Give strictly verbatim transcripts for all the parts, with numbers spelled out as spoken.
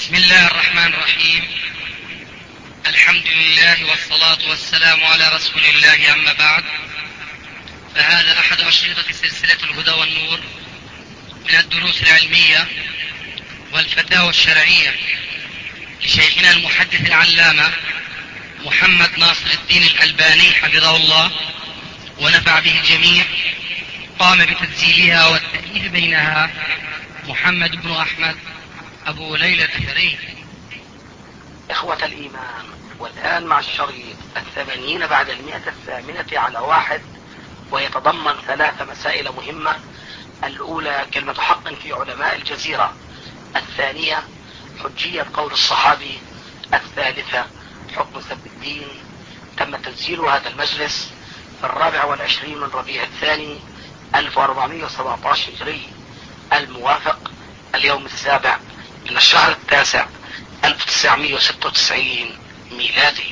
بسم الله الرحمن الرحيم. الحمد لله والصلاة والسلام على رسول الله، أما بعد، فهذا أحد أشرطة سلسلة الهدى والنور من الدروس العلمية والفتاوى الشرعية لشيخنا المحدث العلامة محمد ناصر الدين الألباني حفظه الله ونفع به الجميع. قام بتسجيلها والتأليف بينها محمد بن أحمد أبو ليلى الأثري. إخوة الإيمان، والآن مع الشريط الثمانين بعد المئة الثامنة على واحد، ويتضمن ثلاث مسائل مهمة. الأولى كلمة حق في علماء الجزيرة، الثانية حجية قول الصحابي، الثالثة حكم سب الدين. تم تسجيل هذا المجلس في الرابع والعشرين من ربيع الثاني ألف وأربعمائة وسبعة عشر هجري، الموافق اليوم السابع من الشهر التاسع ألف وتسعمائة وستة وتسعين ميلادي.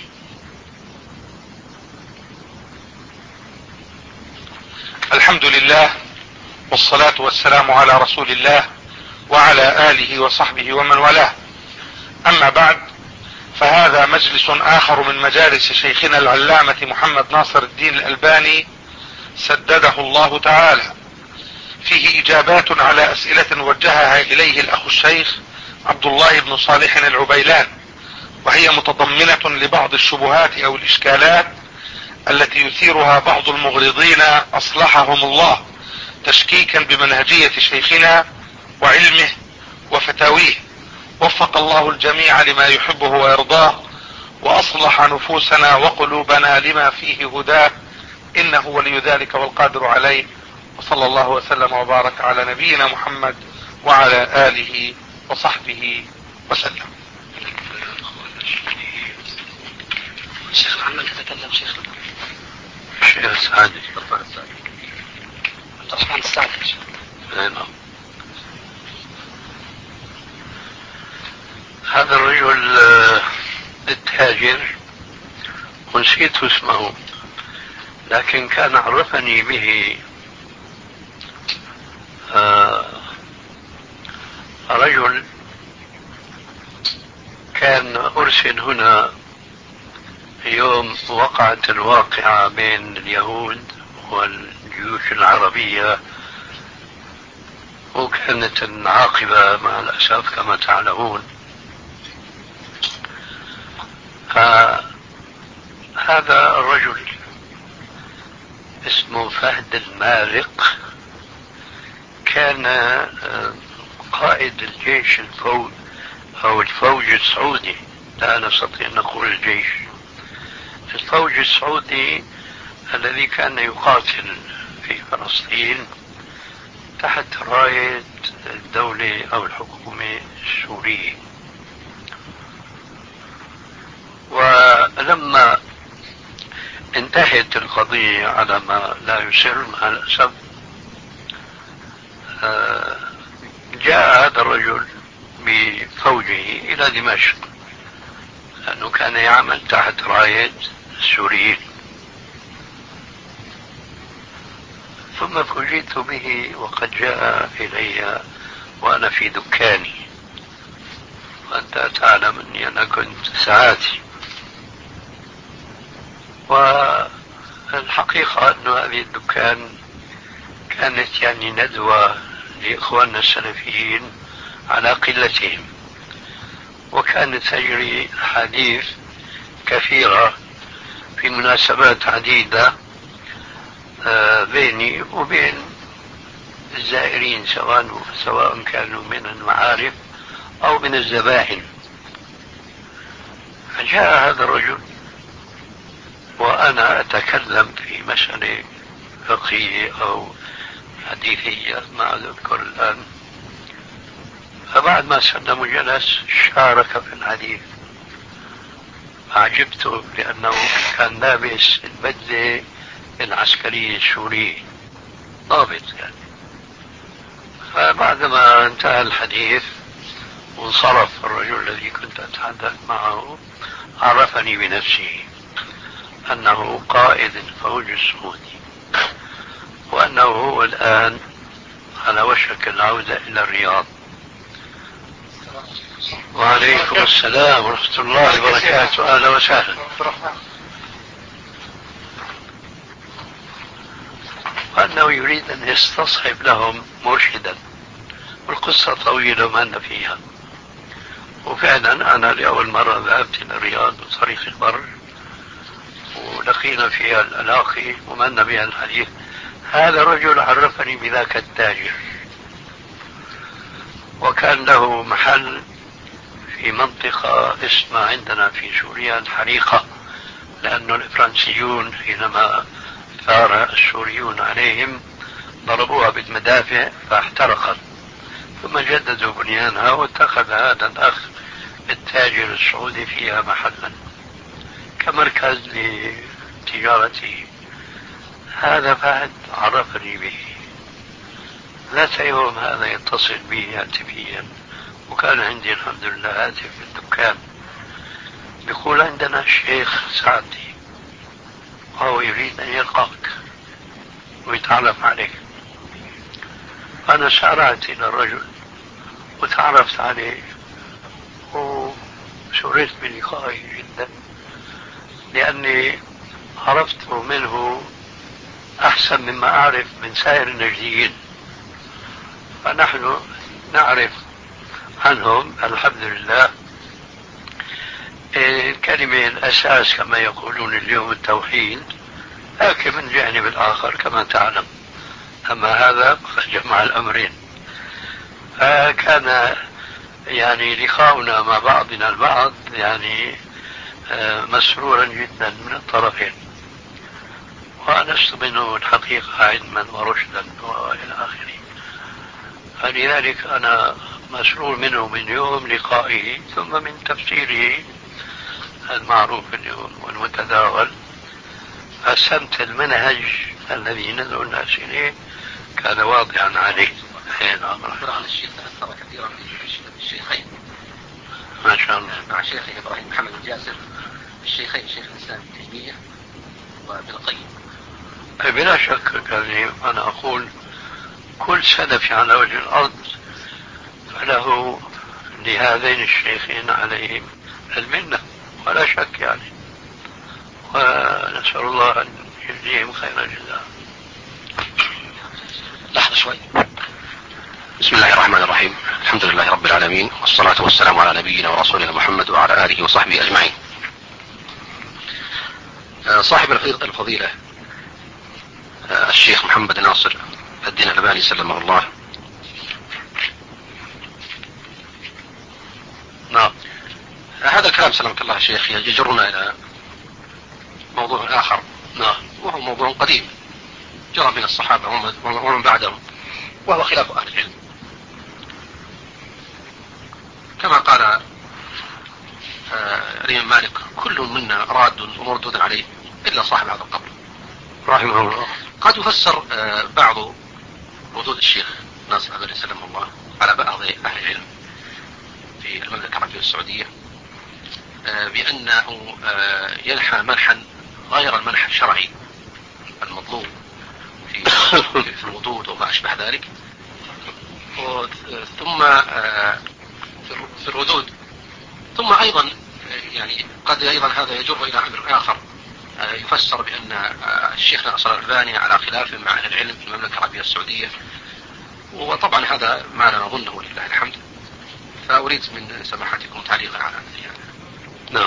الحمد لله والصلاة والسلام على رسول الله وعلى آله وصحبه ومن والاه. أما بعد، فهذا مجلس آخر من مجالس شيخنا العلامة محمد ناصر الدين الألباني سدده الله تعالى، فيه إجابات على أسئلة وجهها إليه الأخ الشيخ عبد الله بن صالح العبيلان، وهي متضمنة لبعض الشبهات أو الإشكالات التي يثيرها بعض المغرضين أصلحهم الله، تشكيكا بمنهجية شيخنا وعلمه وفتاويه. وفق الله الجميع لما يحبه ويرضاه، وأصلح نفوسنا وقلوبنا لما فيه هداه، إنه ولي ذلك والقادر عليه. وصلى الله وسلم وبارك على نبينا محمد وعلى آله وصحبه وسلم. شيخ محمد تتكلم. شيخ الشيخ السعدي عبد الرحمن السعدي. نعم. هذا الرجل التاجر ونسيت اسمه، لكن كان عرفني به آه رجل كان أرسل هنا يوم وقعت الواقعة بين اليهود والجيوش العربية، وكانت العاقبة مع الأسف كما تعلمون. فهذا الرجل اسمه فهد المارق، كان قائد الجيش الفوج أو الفوج السعودي، لا نستطيع أن نقول الجيش، الفوج السعودي الذي كان يقاتل في فلسطين تحت راية الدولة أو الحكومة السورية. ولما انتهت القضية على ما لا يسر مع الأسف، جاء هذا الرجل بفوجه إلى دمشق، لأنه كان يعمل تحت راية السوريين. ثم فوجئت به وقد جاء إلي وأنا في دكاني، وأنت تعلم أني أنا كنت ساعاتي. والحقيقة أن هذه الدكان كانت يعني ندوة لإخواننا السلفيين على قلتهم، وكانت تجري حديث كثيرة في مناسبات عديدة بيني وبين الزائرين، سواء سواء كانوا من المعارف أو من الزبائن. فجاء هذا الرجل وأنا أتكلم في مسألة فقهية أو حديثية ما أذكر الآن، فبعد ما سلم وجلس شارك في الحديث. أعجبته لأنه كان لابس البدلة العسكرية السورية، ضابط يعني. فبعدما انتهى الحديث وانصرف الرجل الذي كنت أتحدث معه، عرفني بنفسه أنه قائد الفوج السعودي، وأنه هو الآن على وشك العودة إلى الرياض. و وعليكم السلام ورحمة الله وبركاته. أهلا وسهلا. وأنه يريد أن يستصحب لهم مرشدا، والقصة طويلة ما أن فيها. وفعلا أنا لأول مرة ذهبت إلى الرياض بطريق البر، ولقينا فيها الألاقي ومن بها الحديث. هذا الرجل عرفني بذاك التاجر، وكان له محل في منطقة اسمها عندنا في سوريا الحريقة، لأن الفرنسيون حينما ثار السوريون عليهم ضربوها بالمدافع فاحترقت، ثم جددوا بنيانها واتخذ هذا الأخ التاجر السعودي فيها محلا كمركز لتجارته. هذا فهد عرفني به. ذات يوم هذا يتصل بي هاتفيا، وكان عندي الحمد لله هاتف في الدكان، يقول عندنا الشيخ سعدي وهو يريد أن يلقاك ويتعرف عليك. أنا سارعت إلى الرجل وتعرفت عليه، وسررت بلقائه جدا، لأني عرفت منه أحسن مما أعرف من سائر النجديين. فنحن نعرف عنهم الحمد لله الكلمة الأساس كما يقولون اليوم التوحيد، لكن من جانب الآخر كما تعلم. أما هذا جمع الأمرين. فكان يعني لقاؤنا مع بعضنا البعض يعني مسرورا جدا من الطرفين، وأنست منه الحقيقة علما ورشدا وإلى آخره. فلذلك أنا مسرور منه من يوم لقائه، ثم من تفسيره المعروف اليوم والمتداول. فسمت المنهج الذي ندعو الناس إليه كان واضحا عليه. عن الشيخ تأثر كثيرا بالشيخين ما شاء الله مع شيخه إبراهيم محمد الجاسر، الشيخين شيخ الإسلام ابن تيمية وابن القيم. بلا شك يعني أنا أقول كل سلف على وجه الأرض فله لهذين الشيخين عليهم المنة ولا شك يعني، ونسأل الله أن يجزيهم خير الجزاء. لحظة شوي. بسم الله الرحمن الرحيم، الحمد لله رب العالمين، والصلاة والسلام على نبينا ورسولنا محمد وعلى آله وصحبه أجمعين. صاحب الفضيلة الشيخ محمد ناصر الدين الألباني سلمه الله، نعم، هذا الكلام سلمك الله الشيخ يجرنا إلى موضوع آخر، نعم، وهو موضوع قديم جرى بين الصحابة ومن بعدهم، وهو خلاف أهل العلم. كما قال الإمام مالك: كل منا راد ومردود عليه إلا صاحب هذا القبر رحمه الله. قد يفسر بعض ردود الشيخ ناصر الألباني سلمه الله على بعض أهل العلم في المملكة العربية السعودية بأنه ينحى منحا غير المنح الشرعي المطلوب في في الوضوء وما أشبه ذلك. ثم في الردود، ثم أيضا يعني قد أيضا هذا يجر إلى أمر آخر، يفسر بأن الشيخ ناصر الألباني على خلاف مع أهل العلم في المملكة العربية السعودية، وطبعا هذا ما لا نظنه لله الحمد. فأريد من سماحتكم تعليقا على هذا. نعم.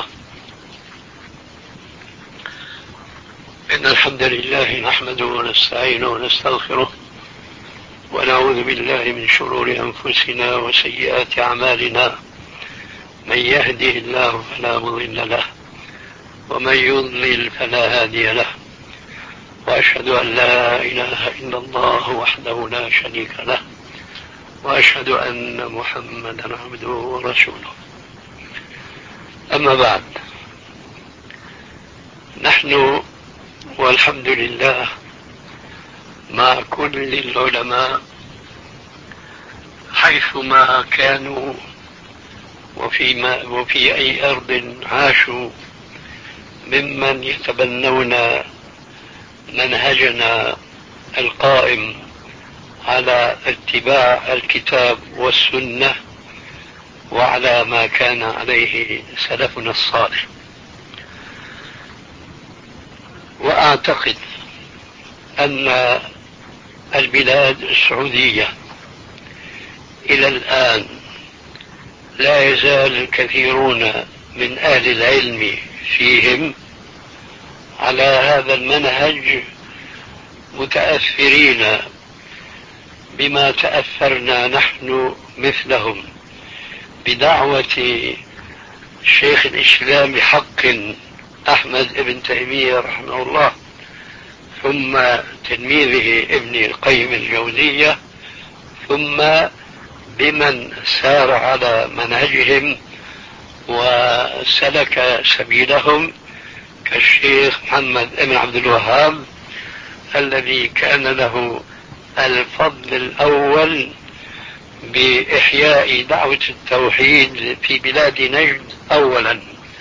إن الحمد لله نحمده ونستعينه ونستغفره، ونعوذ بالله من شرور أنفسنا وسيئات أعمالنا. من يهده الله فلا مضل له، ومن يضلل فلا هادي له، وأشهد أن لا إله إلا الله وحده لا شريك له، وأشهد أن محمدا عبده ورسوله. أما بعد، نحن والحمد لله مع كل العلماء حيثما كانوا وفيما وفي أي أرض عاشوا، ممن يتبنون منهجنا القائم على اتباع الكتاب والسنة وعلى ما كان عليه سلفنا الصالح. وأعتقد أن البلاد السعودية إلى الآن لا يزال الكثيرون من أهل العلم فيهم على هذا المنهج متأثرين بما تأثرنا نحن مثلهم بدعوة شيخ الإسلام بحق أحمد بن تيمية رحمه الله، ثم تلميذه ابن القيم الجوزية، ثم بمن سار على منهجهم وسلك سبيلهم كالشيخ محمد بن عبد الوهاب الذي كان له الفضل الأول بإحياء دعوة التوحيد في بلاد نجد أولا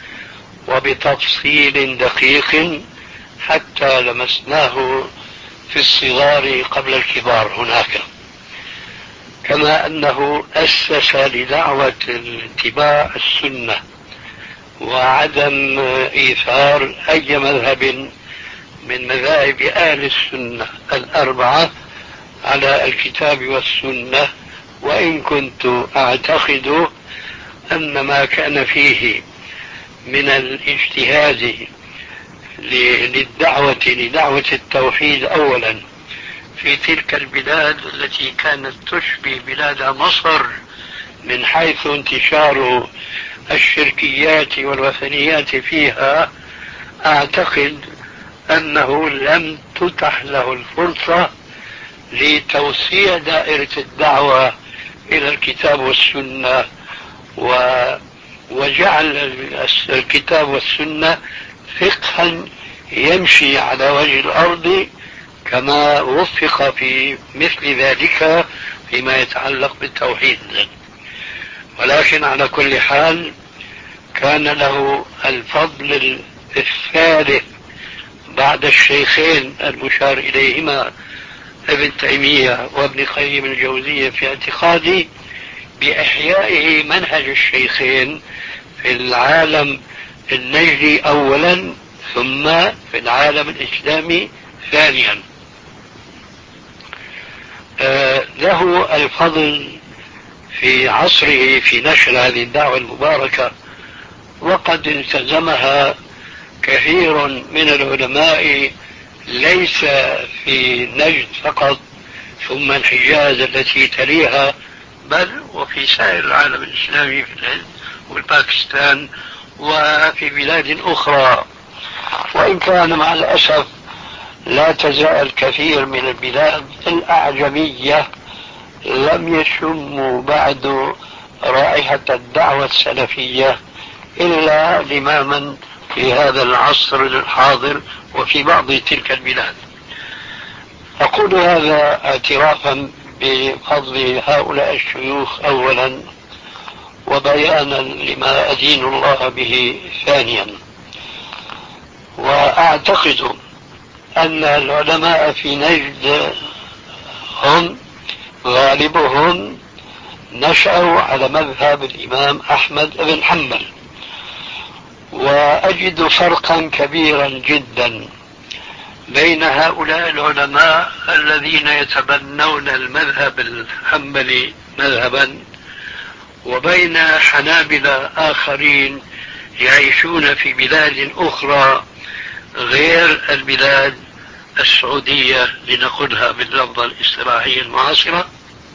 وبتفصيل دقيق حتى لمسناه في الصغار قبل الكبار هناك، كما أنه أسس لدعوة اتباع السنة وعدم إيثار أي مذهب من مذاهب أهل السنة الأربعة على الكتاب والسنة، وإن كنت أعتقد أن ما كان فيه من الاجتهاد للدعوة لدعوة التوحيد أولا في تلك البلاد التي كانت تشبه بلاد مصر من حيث انتشار الشركيات والوثنيات فيها، أعتقد أنه لم تتح له الفرصة لتوسيع دائرة الدعوة إلى الكتاب والسنة وجعل الكتاب والسنة فقها يمشي على وجه الأرض كما وفق في مثل ذلك فيما يتعلق بالتوحيد. ولكن على كل حال كان له الفضل الثالث بعد الشيخين المشار إليهما ابن تيمية وابن قيم الجوزية في اعتقادي بإحيائه منهج الشيخين في العالم النجدي أولا ثم في العالم الإسلامي ثانيا. آه له الفضل في عصره في نشر هذه الدعوة المباركة، وقد التزمها كثير من العلماء ليس في نجد فقط ثم الحجاز التي تليها، بل وفي سائر العالم الإسلامي في الهند والباكستان وفي بلاد أخرى. وإن كان مع الأسف لا تزال كثير من البلاد الأعجمية لم يشموا بعد رائحة الدعوة السلفية إلا لماما في هذا العصر الحاضر وفي بعض تلك البلاد. أقول هذا اعترافا بفضل هؤلاء الشيوخ أولا وبيانا لما أدين الله به ثانيا. وأعتقد أن العلماء في نجد هم غالبهم نشأوا على مذهب الإمام أحمد بن حنبل، وأجد فرقا كبيرا جدا بين هؤلاء العلماء الذين يتبنون المذهب الحنبلي مذهبا وبين حنابلة آخرين يعيشون في بلاد أخرى غير البلاد السعودية لنقولها باللفظة الاصطلاحية المعاصرة.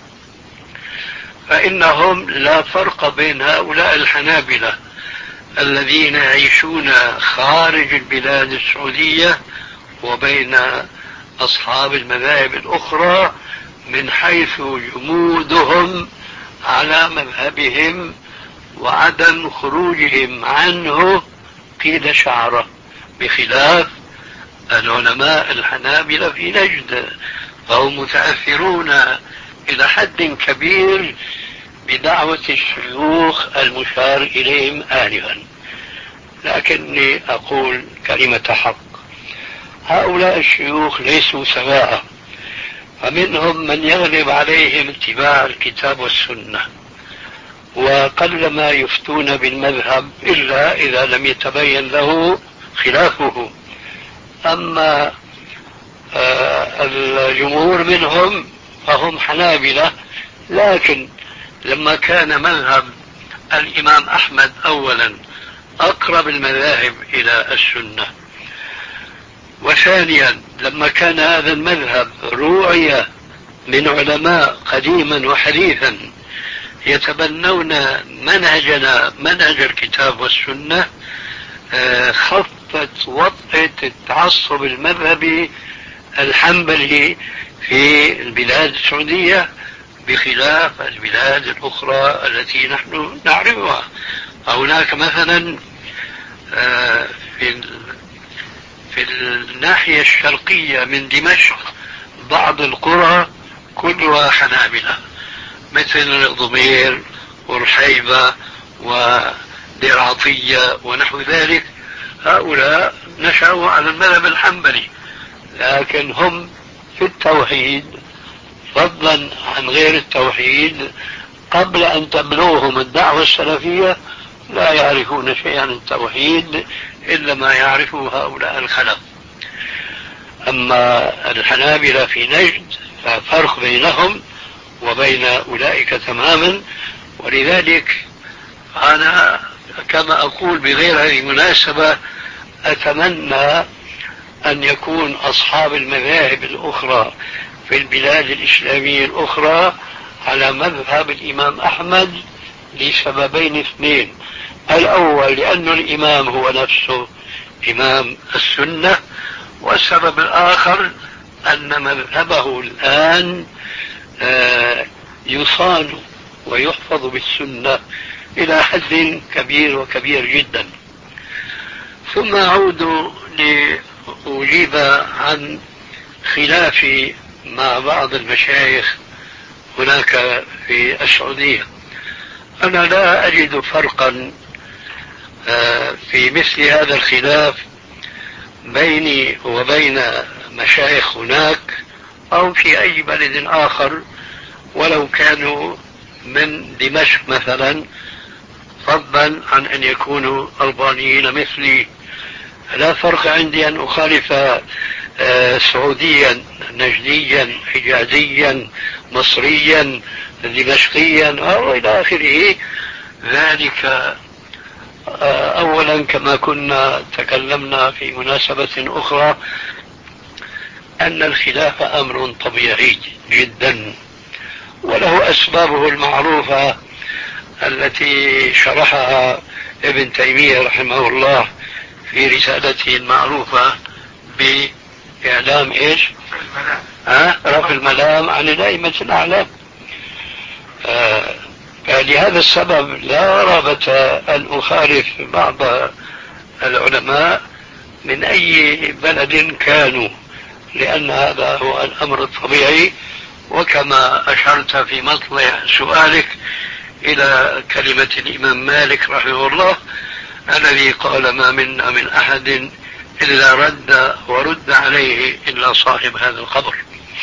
فإنهم لا فرق بين هؤلاء الحنابلة الذين يعيشون خارج البلاد السعودية وبين أصحاب المذاهب الأخرى من حيث جمودهم على مذهبهم وعدم خروجهم عنه قيد شعره، بخلاف العلماء الحنابلة في نجد فهم متأثرون إلى حد كبير بدعوة الشيوخ المشار إليهم آنفا. لكني أقول كلمة حق، هؤلاء الشيوخ ليسوا سواء، فمنهم من يغلب عليهم اتباع الكتاب والسنة، وقلما يفتون بالمذهب إلا إذا لم يتبين له خلافه. أما الجمهور منهم فهم حنابلة، لكن لما كان مذهب الإمام أحمد أولا أقرب المذاهب إلى السنة، وثانيا لما كان هذا المذهب روعي من علماء قديما وحديثا يتبنون منهجنا منهج الكتاب والسنة، خفت وطأة التعصب المذهبي الحنبلي في البلاد السعودية بخلاف البلاد الأخرى التي نحن نعرفها. هناك مثلا في في الناحية الشرقية من دمشق بعض القرى كلها حنابلة، مثل ضمير والحيبة ودرعطية ونحو ذلك. هؤلاء نشأوا على المذهب الحنبلي، لكن هم في التوحيد فضلا عن غير التوحيد قبل أن تبلوهم الدعوة السلفية لا يعرفون شيئا عن التوحيد إلا ما يعرفه هؤلاء الخلف. أما الحنابلة في نجد ففرق بينهم وبين أولئك تماما. ولذلك أنا كما أقول بغير هذه المناسبة أتمنى أن يكون أصحاب المذاهب الأخرى في البلاد الإسلامية الأخرى على مذهب الإمام أحمد لسببين اثنين: الأول لأن الإمام هو نفسه إمام السنة، والسبب الآخر أن مذهبه الآن يصان ويحفظ بالسنة إلى حد كبير وكبير جدا. ثم أعود لأجيب عن خلافي مع بعض المشايخ هناك في السعودية. أنا لا أجد فرقا في مثل هذا الخلاف بيني وبين مشايخ هناك أو في أي بلد آخر ولو كانوا من دمشق مثلا، فضلا عن أن يكونوا ألبانيين مثلي. لا فرق عندي أن أخالف سعوديا نجديا حجازيا مصريا دمشقيا أو إلى آخره. ذلك أولا كما كنا تكلمنا في مناسبة أخرى أن الخلاف أمر طبيعي جدا وله أسبابه المعروفة التي شرحها ابن تيمية رحمه الله في رسالته المعروفة بإعلام إيش؟ ها؟ رفع الملام عن الأئمة الأعلام. آه فلهذا السبب لا رغبة أن أخالف بعض العلماء من أي بلد كانوا، لأن هذا هو الأمر الطبيعي. وكما أشرت في مطلع سؤالك إلى كلمة الإمام مالك رحمه الله الذي قال: ما منا من أحد إلا رد ورد عليه إلا صاحب هذا القبر.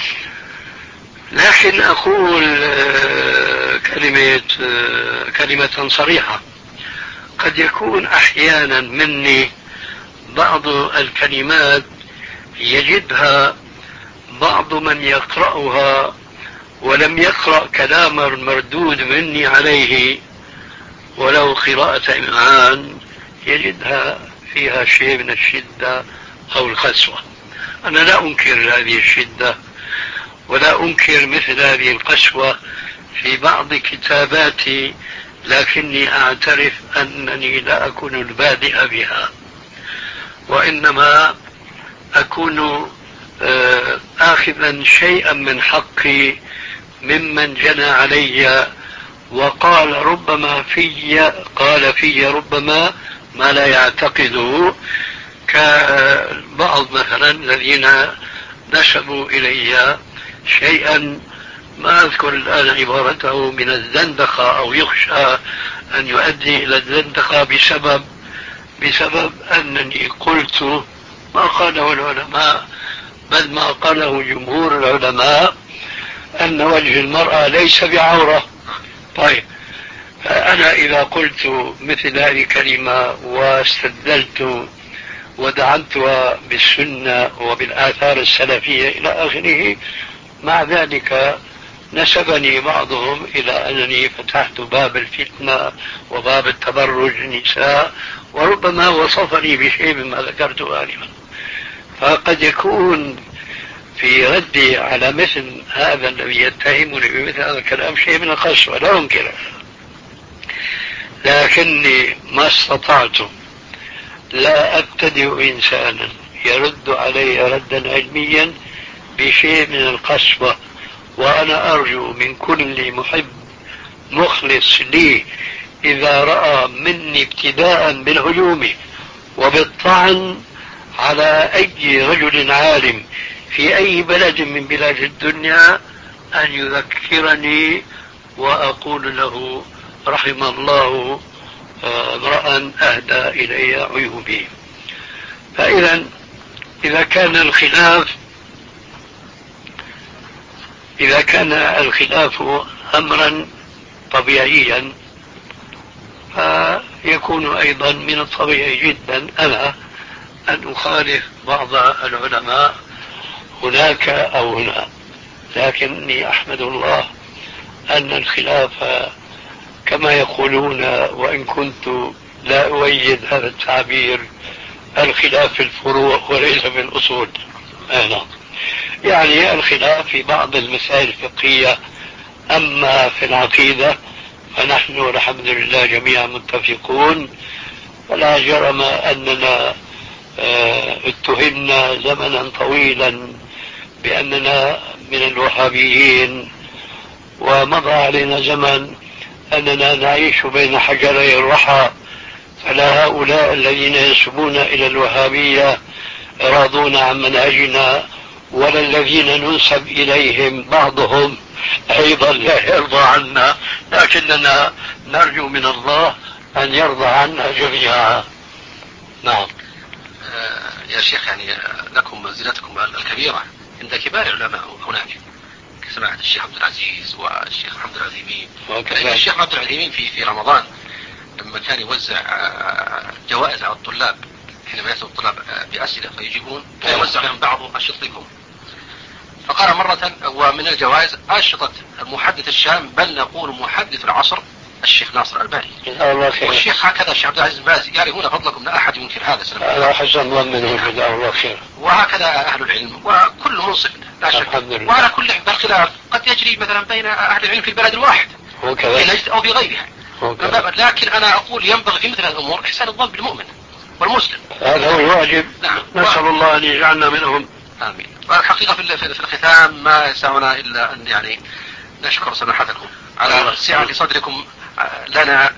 لكن أقول كلمة كلمة صريحة: قد يكون أحيانا مني بعض الكلمات يجدها بعض من يقرأها ولم يقرأ كلام المردود مني عليه ولو قراءة إمعان يجدها فيها شيء من الشدة أو القسوة. أنا لا أنكر هذه الشدة ولا أنكر مثل هذه القسوة في بعض كتاباتي، لكني أعترف أنني لا أكون البادئ بها، وإنما أكون آخذا شيئا من حقي ممن جنى علي وقال ربما في قال في ربما ما لا يعتقده، كبعض مثلا الذين نسبوا إلي شيئا ما أذكر الآن عبارته من الزندقة أو يخشى أن يؤدي إلى الزندقة بسبب بسبب أنني قلت ما قاله العلماء بل ما قاله جمهور العلماء أن وجه المرأة ليس بعورة. طيب أنا إذا قلت مثل هذه الكلمة واستدلت ودعمتها بالسنة وبالآثار السلفية إلى آخره، مع ذلك نسبني بعضهم إلى أنني فتحت باب الفتنة وباب التبرج النساء، وربما وصفني بشيء مما ذكرته آنفا. فقد يكون في ردي على مثل هذا الذي يتهمني بمثل هذا الكلام شيء من القسوة، لا أنكر، لكني ما استطعت لا أبتدئ إنسانا يرد علي ردا علميا بشيء من القسوة. وأنا أرجو من كل محب مخلص لي إذا رأى مني ابتداء بالهجوم وبالطعن على أي رجل عالم في أي بلد من بلاد الدنيا أن يذكرني وأقول له رحم الله امرأ أهدى إلي عيوبي. فإذا إذا كان الخلاف إذا كان الخلاف أمرا طبيعيا، فيكون أيضا من الطبيعي جدا أنا أن أخالف بعض العلماء هناك أو هنا. لكني أحمد الله أن الخلاف كما يقولون، وإن كنت لا أؤيد هذا التعبير، الخلاف في الفروع وليس في الأصول. أنا يعني الخلاف في بعض المسائل الفقهية، أما في العقيدة فنحن الحمد لله جميعا متفقون. ولا جرم أننا اتهمنا زمنا طويلا بأننا من الوهابيين، ومضى علينا زمن أننا نعيش بين حجري الرحى، فلا هؤلاء الذين ينسبون إلى الوهابية راضون عن منهجنا، ولا الذين ننسب إليهم بعضهم أيضا لا يرضى عنا، لكننا نرجو من الله أن يرضى عنا جميعا. نعم. آه يا شيخ، يعني لكم منزلتكم الكبيرة عند كبار العلماء هناك كسماحة الشيخ عبد العزيز والشيخ محمد العثيمين. الشيخ عبد العثيمين في في رمضان لما كان يوزع جوائز على الطلاب، حينما يسأل الطلاب بأسئلة فيجيبون، كان يوزع لهم بعض أشرطتكم. فقال مرة ومن الجوائز أشرطة المحدث الشام، بل نقول محدث العصر، الشيخ ناصر الألباني. والشيخ هكذا الشيخ عبد العزيز باز يعرفون فضلكم، لا أحد ينكر هذا. لا حسن ظن منه، جزاه الله خير. وهكذا أهل العلم وكل منصف لا شك. وعلى كل بالخلاف قد يجري مثلا بين أهل العلم في البلد الواحد في نجد أو في غيرها، لكن أنا أقول ينبغي في مثل هذه الأمور إحسان الظن بالمؤمن والمسلم. هذا هو الواجب. نعم. نسأل الله أن يجعلنا منهم. آمين. والحقيقة في في الختام ما يسعنا إلا أن يعني نشكر سماحتكم على سعة صدركم لنا.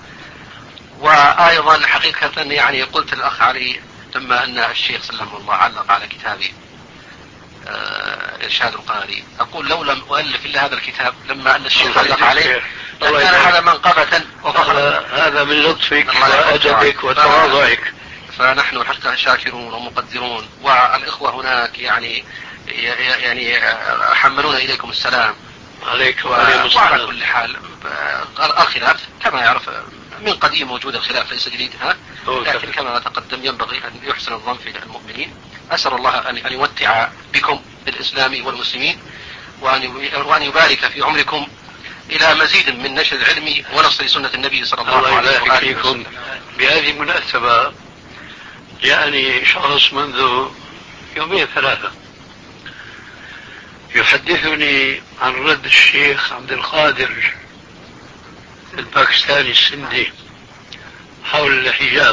وأيضا حقيقة يعني قلت الأخ علي لما أن الشيخ سلمه الله علق على كتابي إرشاد القاري، أقول لو لم أؤلف إلا هذا الكتاب لما أن الشيخ علق عليه لكان هذا منقبة وفخرا. هذا من لطفك وأدبك وتواضعك. فنحن الحقيقة شاكرون ومقدرون، والإخوة هناك يعني يعني حملون إليكم السلام. عليك وعلى كل حال الخلاف كما يعرف من قديم موجود الخلاف ليس جديد، ها، لكن كما تقدم ينبغي أن يحسن الظن في المؤمنين. أسأل الله أن يمتع بكم بالإسلام والمسلمين، وأن يبارك في عمركم إلى مزيد من نشر العلم ونصر سنة النبي صلى الله عليه وسلم. بهذه المناسبة جاءني شخص منذ يومين ثلاثة يحدثني عن رد الشيخ عبد القادر الباكستاني السندي حول الحجاب،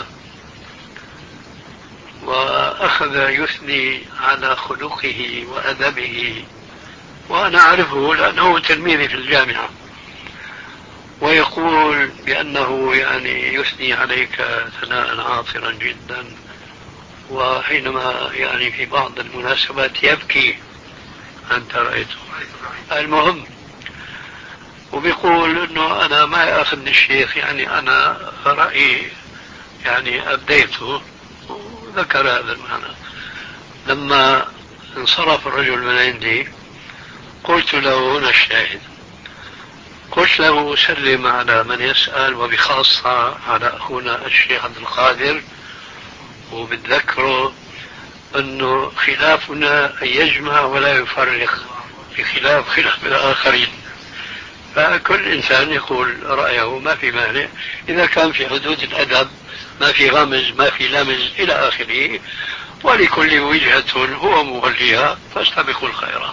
وأخذ يثني على خلقه وأدبه، وأنا أعرفه لأنه تلميذي في الجامعة، ويقول بأنه يعني يثني عليك ثناء عاطرا جدا، وحينما يعني في بعض المناسبات يبكي أنت رأيته. المهم، وبيقول انه انا ما ياخذني الشيخ، يعني انا رأيي يعني ابديته، وذكر هذا المعنى. لما انصرف الرجل من عندي قلت له هنا الشاهد، قلت له سلم على من يسأل وبخاصة على أخونا الشيخ عبد القادر، وبتذكره أنه خلافنا أن يجمع ولا يفرق، بخلاف خلاف الآخرين. فكل إنسان يقول رأيه ما في مانع، إذا كان في حدود الأدب، ما في غمز ما في لمز إلى آخره، ولكل وجهة هو موليها فاستبقوا الخيرات.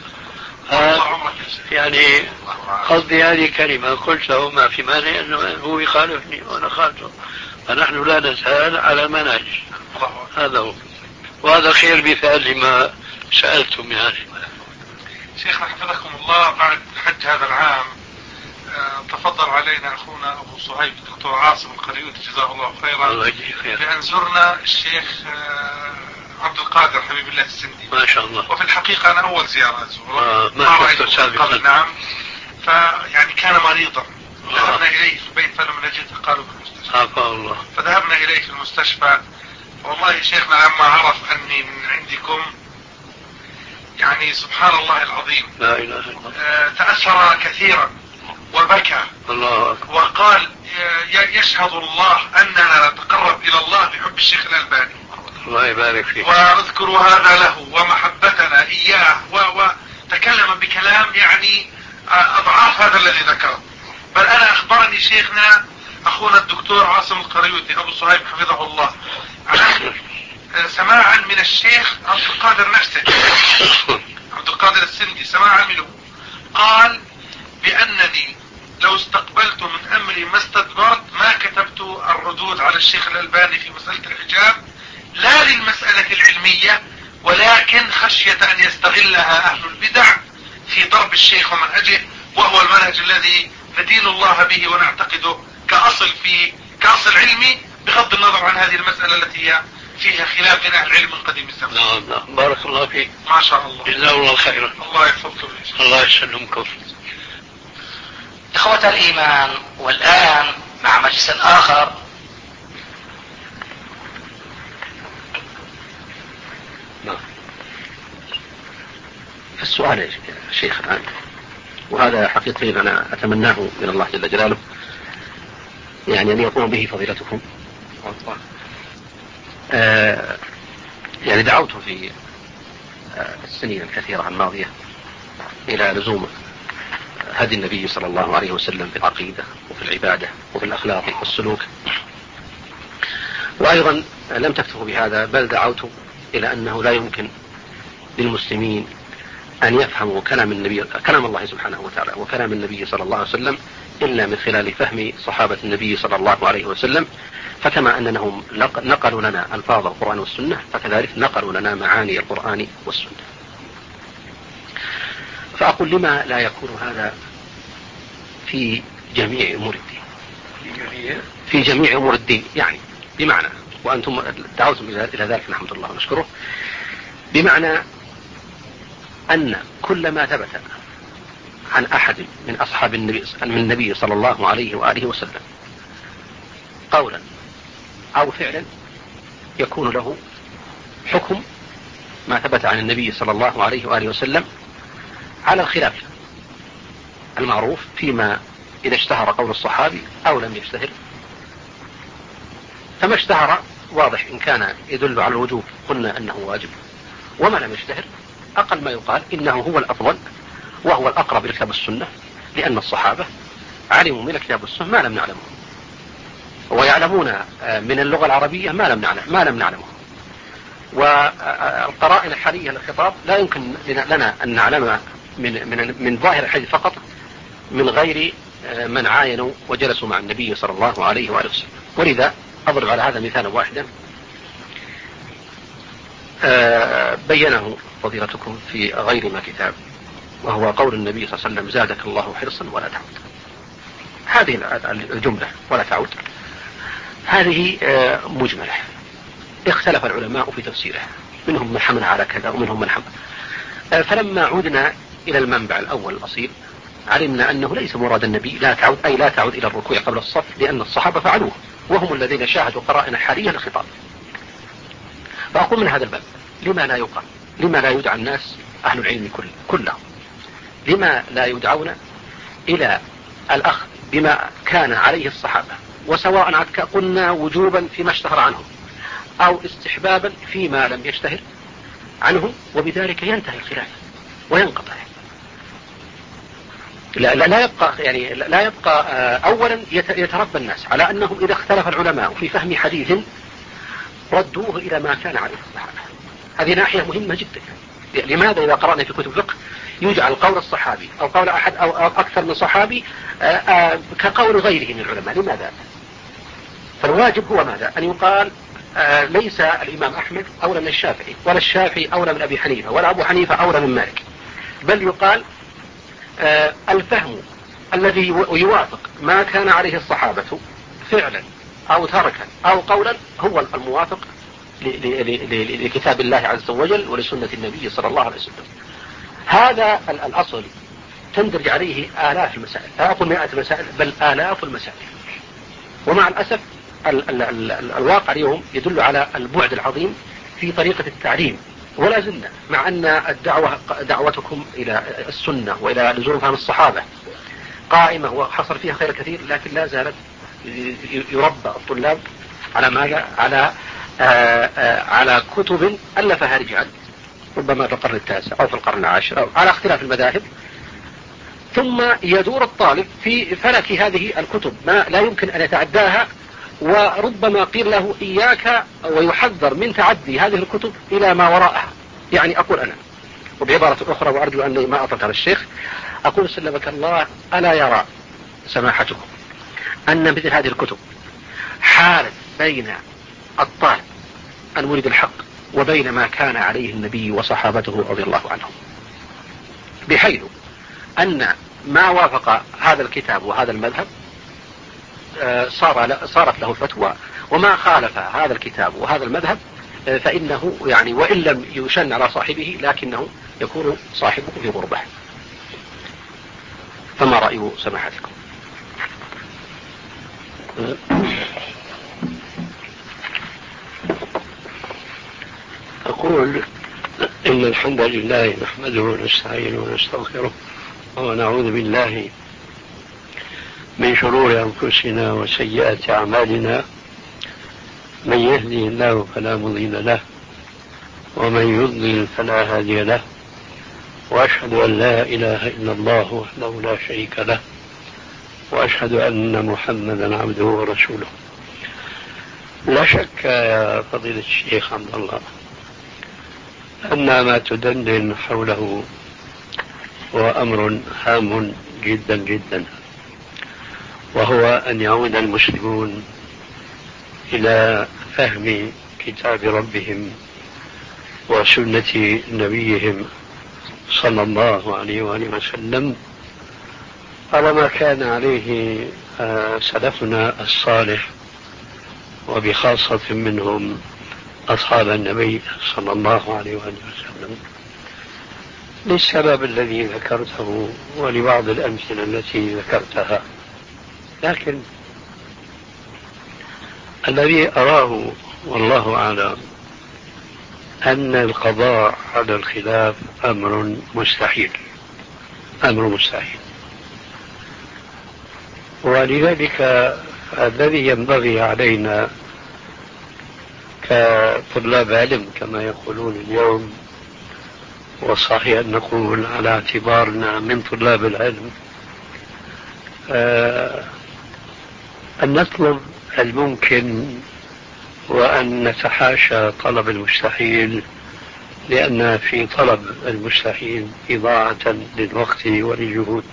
آه يعني قصدي هذه كلمة قلت له ما في مانع أنه هو يخالفني وأنا خالفه، فنحن لا نزال على منهج. هذا هو، وهذا خير مثال لما سألتم يعني. شيخنا حفظكم الله، بعد حج هذا العام تفضل علينا أخونا أبو صهيب الدكتور عاصم القريوطي جزاه الله خيرا الله يجزيه خير بأن زرنا الشيخ عبد القادر حبيب الله السندي ما شاء الله. وفي الحقيقة أنا أول زيارة أزوره آه ما رأيته قبل. نعم، فيعني كان مريضا، ذهبنا إليه في البيت فلم نجده، قالوا في المستشفى. عافاه الله. فذهبنا إليه في المستشفى، والله شيخنا لما عرف أني من عندكم يعني سبحان الله العظيم لا إله إلا الله. آه تأثر كثيرا وبكى الله أكبر. وقال يشهد الله أننا نتقرب إلى الله بحب الشيخ الألباني، الله يبارك فيك، وأذكر هذا له ومحبتنا إياه، وتكلم بكلام يعني أضعاف هذا الذي ذكره. بل أنا أخبرني شيخنا أخونا الدكتور عاصم القريوطي أبو صهيب حفظه الله عن سماعا من الشيخ عبد القادر نفسه، عبد القادر السندي، سماعا منه قال بأنني لو استقبلت من أمري ما استدبرت ما كتبت الردود على الشيخ الألباني في مسألة الحجاب، لا للمسألة العلمية ولكن خشية أن يستغلها أهل البدع في ضرب الشيخ ومنهجه، وهو المنهج الذي ندين الله به ونعتقده كأصل في كأصل علمي، بغض النظر عن هذه المسألة التي هي فيها خلاف بين أهل العلم من قديم الزمان. نعم نعم، بارك الله فيك. ما شاء الله، جزاه الله خيرا. الله يحفظكم، الله يسلمكم. إخوة الإيمان، والآن مع مجلس آخر نعم. السؤال يا شيخ الآن، وهذا حقيقي أنا أتمناه من الله جل جلاله، يعني أن يقوم به فضيلتكم. آه يعني دعوت في آه السنين الكثيرة الماضية إلى لزوم هدي النبي صلى الله عليه وسلم في العقيدة وفي العبادة وفي الأخلاق والسلوك، وأيضا لم تكتفوا بهذا بل دعوت إلى أنه لا يمكن للمسلمين أن يفهموا كلام النبي كلام الله سبحانه وتعالى وكلام النبي صلى الله عليه وسلم إلا من خلال فهم صحابة النبي صلى الله عليه وسلم. فكما أنهم نقلوا لنا ألفاظ القرآن والسنة فكذلك نقلوا لنا معاني القرآن والسنة. فأقول لما لا يكون هذا في جميع أمور الدين، في جميع أمور الدين، يعني بمعنى، وأنتم دعوتم إلى ذلك نحمد الله ونشكره، بمعنى أن كل ما ثبت عن أحد من أصحاب النبي من النبي صلى الله عليه وآله وسلم قولا أو فعلا يكون له حكم ما ثبت عن النبي صلى الله عليه وآله وسلم على الخلاف المعروف فيما إذا اشتهر قول الصحابي أو لم يشتهر. فما اشتهر واضح إن كان يدل على الوجوب قلنا أنه واجب، وما لم يشتهر أقل ما يقال إنه هو الأفضل وهو الأقرب لكتاب السنة، لأن الصحابة علموا من الكتاب والسنة ما لم نعلمه، ويعلمون من اللغة العربية ما لم نعلم ما لم نعلمه. والقرائن الحالية للخطاب لا يمكن لنا أن نعلمها من من من ظاهر الحديث فقط من غير من عاينوا وجلسوا مع النبي صلى الله عليه وآله وسلم. ولذا أضرب على هذا مثالا واحدا بينه فضيلتكم في غير ما كتاب، وهو قول النبي صلى الله عليه وسلم: زادك الله حرصا ولا تعود. هذه الجملة ولا تعود هذه مجملة، اختلف العلماء في تفسيرها، منهم من حمل على كذا ومنهم من حمل. فلما عدنا إلى المنبع الأول الأصيل علمنا أنه ليس مراد النبي لا تعود أي لا تعود إلى الركوع قبل الصف، لأن الصحابة فعلوه وهم الذين شاهدوا قرائن حالية للخطاب. فأقول من هذا الباب لما لا يقال، لما لا يدعى الناس أهل العلم كلهم، لما لا يدعون إلى الأخذ بما كان عليه الصحابة، وسواء قلنا وجوبا فيما اشتهر عنهم أو استحبابا فيما لم يشتهر عنهم، وبذلك ينتهي الخلاف وينقطع. لا, لا, لا يبقى يعني لا يبقى أولا يتربى الناس على أنهم إذا اختلف العلماء في فهم حديث ردوه إلى ما كان عليه الصحابة. هذه ناحية مهمة جدا. لماذا إذا قرأنا في كتب الفقه يجعل قول الصحابي أو قول أحد أو أكثر من صحابي كقول غيره من العلماء؟ لماذا؟ فالواجب هو ماذا؟ أن يقال ليس الإمام أحمد أولى من الشافعي، ولا الشافعي أولى من أبي حنيفة، ولا أبو حنيفة أولى من مالك، بل يقال الفهم الذي يوافق ما كان عليه الصحابة فعلا أو تركا أو قولا هو الموافق لكتاب الله عز وجل ولسنة النبي صلى الله عليه وسلم. هذا الأصل تندرج عليه آلاف المسائل، لا أقول مئات المسائل بل آلاف المسائل. ومع الأسف ال ال ال ال الواقع اليوم يدل على البعد العظيم في طريقة التعليم، ولا زلنا مع أن الدعوة دعوتكم إلى السنة وإلى لزوم فهم الصحابة قائمة وحصل فيها خير كثير، لكن لا زالت يربى الطلاب على ماذا؟ على آآ آآ على كتب ألفها رجال ربما في القرن التاسع أو في القرن العاشر أو على اختلاف المذاهب، ثم يدور الطالب في فلك هذه الكتب ما لا يمكن أن يتعداها، وربما قيل له إياك ويحذر من تعدي هذه الكتب إلى ما وراءها. يعني أقول أنا وبعبارة أخرى، وأرجو أني ما أطلت على الشيخ، أقول سلمك الله ألا يرى سماحتكم أن مثل هذه الكتب حالت بين الطالب المريد الحق وبين ما كان عليه النبي وصحابته رضي الله عنهم، بحيث أن ما وافق هذا الكتاب وهذا المذهب صار صارت له فتوى، وما خالف هذا الكتاب وهذا المذهب فإنه يعني وإن لم يشن على صاحبه لكنه يكون صاحبه في غربة. فما رأي سماحتكم؟ أقول إن الحمد لله نحمده ونستعينه ونستغفره ونعوذ بالله من شرور أنفسنا وسيئات أعمالنا، من يهدي الله فلا مضل له ومن يضلل فلا هادي له، وأشهد أن لا إله إلا الله وحده لا شريك له، وأشهد أن محمدا عبده ورسوله. لا شك يا فضيلة الشيخ عبد الله أن ما تدندن حوله هو أمر هام جدا جدا، وهو أن يعود المسلمون إلى فهم كتاب ربهم وسنة نبيهم صلى الله عليه وآله وسلم على ما كان عليه سلفنا الصالح، وبخاصة منهم أصحاب النبي صلى الله عليه وآله وسلم، للسبب الذي ذكرته ولبعض الأمثلة التي ذكرتها. لكن الذي أراه والله أعلم أن القضاء على الخلاف أمر مستحيل، أمر مستحيل. ولذلك الذي ينبغي علينا كطلاب علم كما يقولون اليوم، وصحيح أن نقول على اعتبارنا من طلاب العلم، أن نطلب الممكن وأن نتحاشى طلب المستحيل، لأن في طلب المستحيل إضاعة للوقت وللجهود.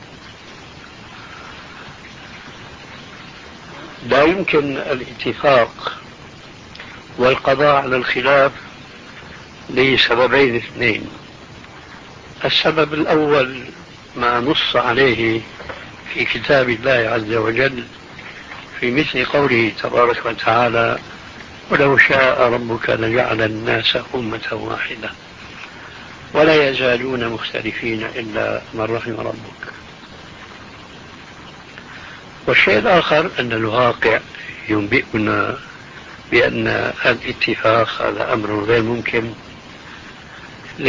لا يمكن الاتفاق والقضاء على الخلاف لسببين اثنين. السبب الأول ما نص عليه في كتاب الله عز وجل في مثل قوله تبارك وتعالى: ولو شاء ربك لجعل الناس أمة واحدة ولا يزالون مختلفين إلا من رحم ربك. والشيء الآخر أن الواقع ينبئنا بأن الاتفاق هذا أمر غير ممكن،